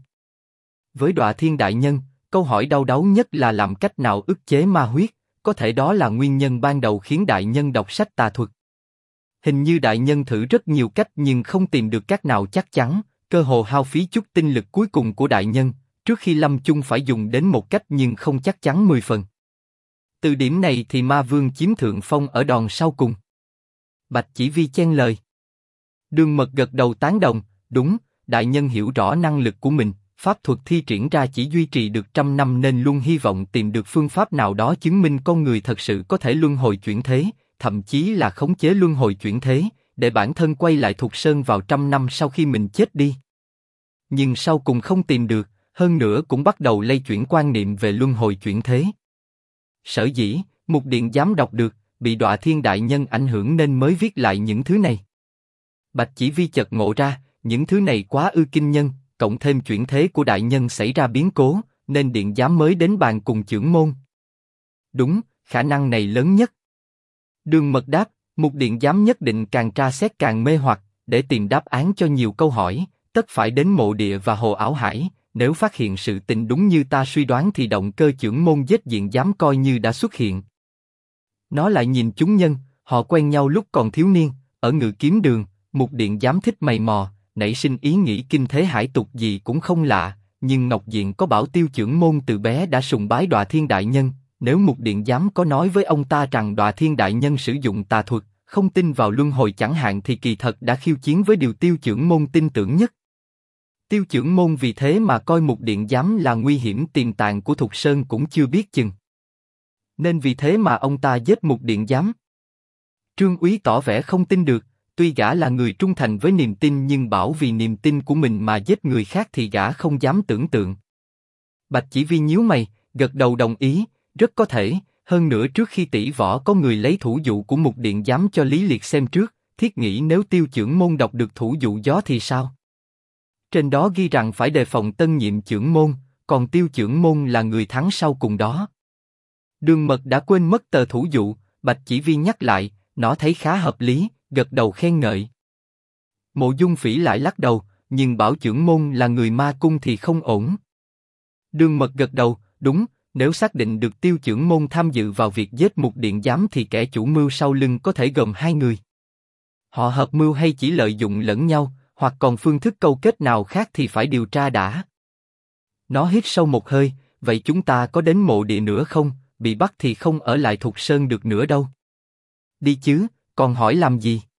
Với Đọa Thiên đại nhân, câu hỏi đau đáu nhất là làm cách nào ức chế ma huyết, có thể đó là nguyên nhân ban đầu khiến đại nhân đọc sách tà thuật. Hình như đại nhân thử rất nhiều cách nhưng không tìm được cách nào chắc chắn, cơ hồ hao phí chút tinh lực cuối cùng của đại nhân, trước khi lâm chung phải dùng đến một cách nhưng không chắc chắn 10 phần. Từ điểm này thì ma vương chiếm thượng phong ở đòn sau cùng. Bạch Chỉ Vi chen lời. Đường Mật gật đầu tán đồng, đúng, đại nhân hiểu rõ năng lực của mình, pháp thuật thi triển ra chỉ duy trì được 100 năm nên luôn hy vọng tìm được phương pháp nào đó chứng minh con người thật sự có thể luân hồi chuyển thế, thậm chí là khống chế luân hồi chuyển thế, để bản thân quay lại Thục Sơn vào 100 năm sau khi mình chết đi. Nhưng sau cùng không tìm được, hơn nữa cũng bắt đầu lay chuyển quan niệm về luân hồi chuyển thế. Sở dĩ, Mục Điện dám đọc được, bị Đọa Thiên Đại Nhân ảnh hưởng nên mới viết lại những thứ này. Bạch Chỉ Vi chợt ngộ ra, những thứ này quá ư kinh nhân, cộng thêm chuyển thế của đại nhân xảy ra biến cố, nên điện giám mới đến bàn cùng chưởng môn. Đúng, khả năng này lớn nhất. Đường Mật đáp, Mục Điện giám nhất định càng tra xét càng mê hoặc, để tìm đáp án cho nhiều câu hỏi, tất phải đến mộ địa và hồ ảo hải. Nếu phát hiện sự tình đúng như ta suy đoán thì động cơ chưởng môn giết diện giám coi như đã xuất hiện. Nó lại nhìn chúng nhân, họ quen nhau lúc còn thiếu niên, ở Ngự Kiếm Đường, Mục Điện giám thích mày mò, nảy sinh ý nghĩ kinh thế hải tục gì cũng không lạ, nhưng Ngọc Diện có bảo Tiêu chưởng môn từ bé đã sùng bái Đọa Thiên Đại Nhân, nếu Mục Điện giám có nói với ông ta rằng Đọa Thiên Đại Nhân sử dụng tà thuật, không tin vào luân hồi chẳng hạn thì kỳ thật đã khiêu chiến với điều Tiêu chưởng môn tin tưởng nhất. Tiêu chưởng môn vì thế mà coi Mục Điện giám là nguy hiểm tiềm tàng của Thục Sơn cũng chưa biết chừng. Nên vì thế mà ông ta giết Mục Điện giám. Trương Úy tỏ vẻ không tin được, tuy gã là người trung thành với niềm tin nhưng bảo vì niềm tin của mình mà giết người khác thì gã không dám tưởng tượng. Bạch Chỉ Vi nhíu mày, gật đầu đồng ý, rất có thể, hơn nữa trước khi tỷ võ có người lấy thủ dụ của Mục Điện giám cho Lý Liệt xem trước, thiết nghĩ nếu Tiêu chưởng môn đọc được thủ dụ gió thì sao? Trên đó ghi rằng phải đề phòng tân nhiệm chưởng môn, còn Tiêu chưởng môn là người thắng sau cùng đó. Đường Mật đã quên mất tờ thủ dụ, Bạch Chỉ Vi nhắc lại, nó thấy khá hợp lý, gật đầu khen ngợi. Mộ Dung Phỉ lại lắc đầu, nhưng bảo chưởng môn là người ma cung thì không ổn. Đường Mật gật đầu, đúng, nếu xác định được Tiêu chưởng môn tham dự vào việc giết Mục Điện giám thì kẻ chủ mưu sau lưng có thể gồm hai người. Họ hợp mưu hay chỉ lợi dụng lẫn nhau, hoặc còn phương thức câu kết nào khác thì phải điều tra đã. Nó hít sâu một hơi, vậy chúng ta có đến mộ địa nữa không? Bị bắt thì không ở lại Thục Sơn được nữa đâu. Đi chứ, còn hỏi làm gì?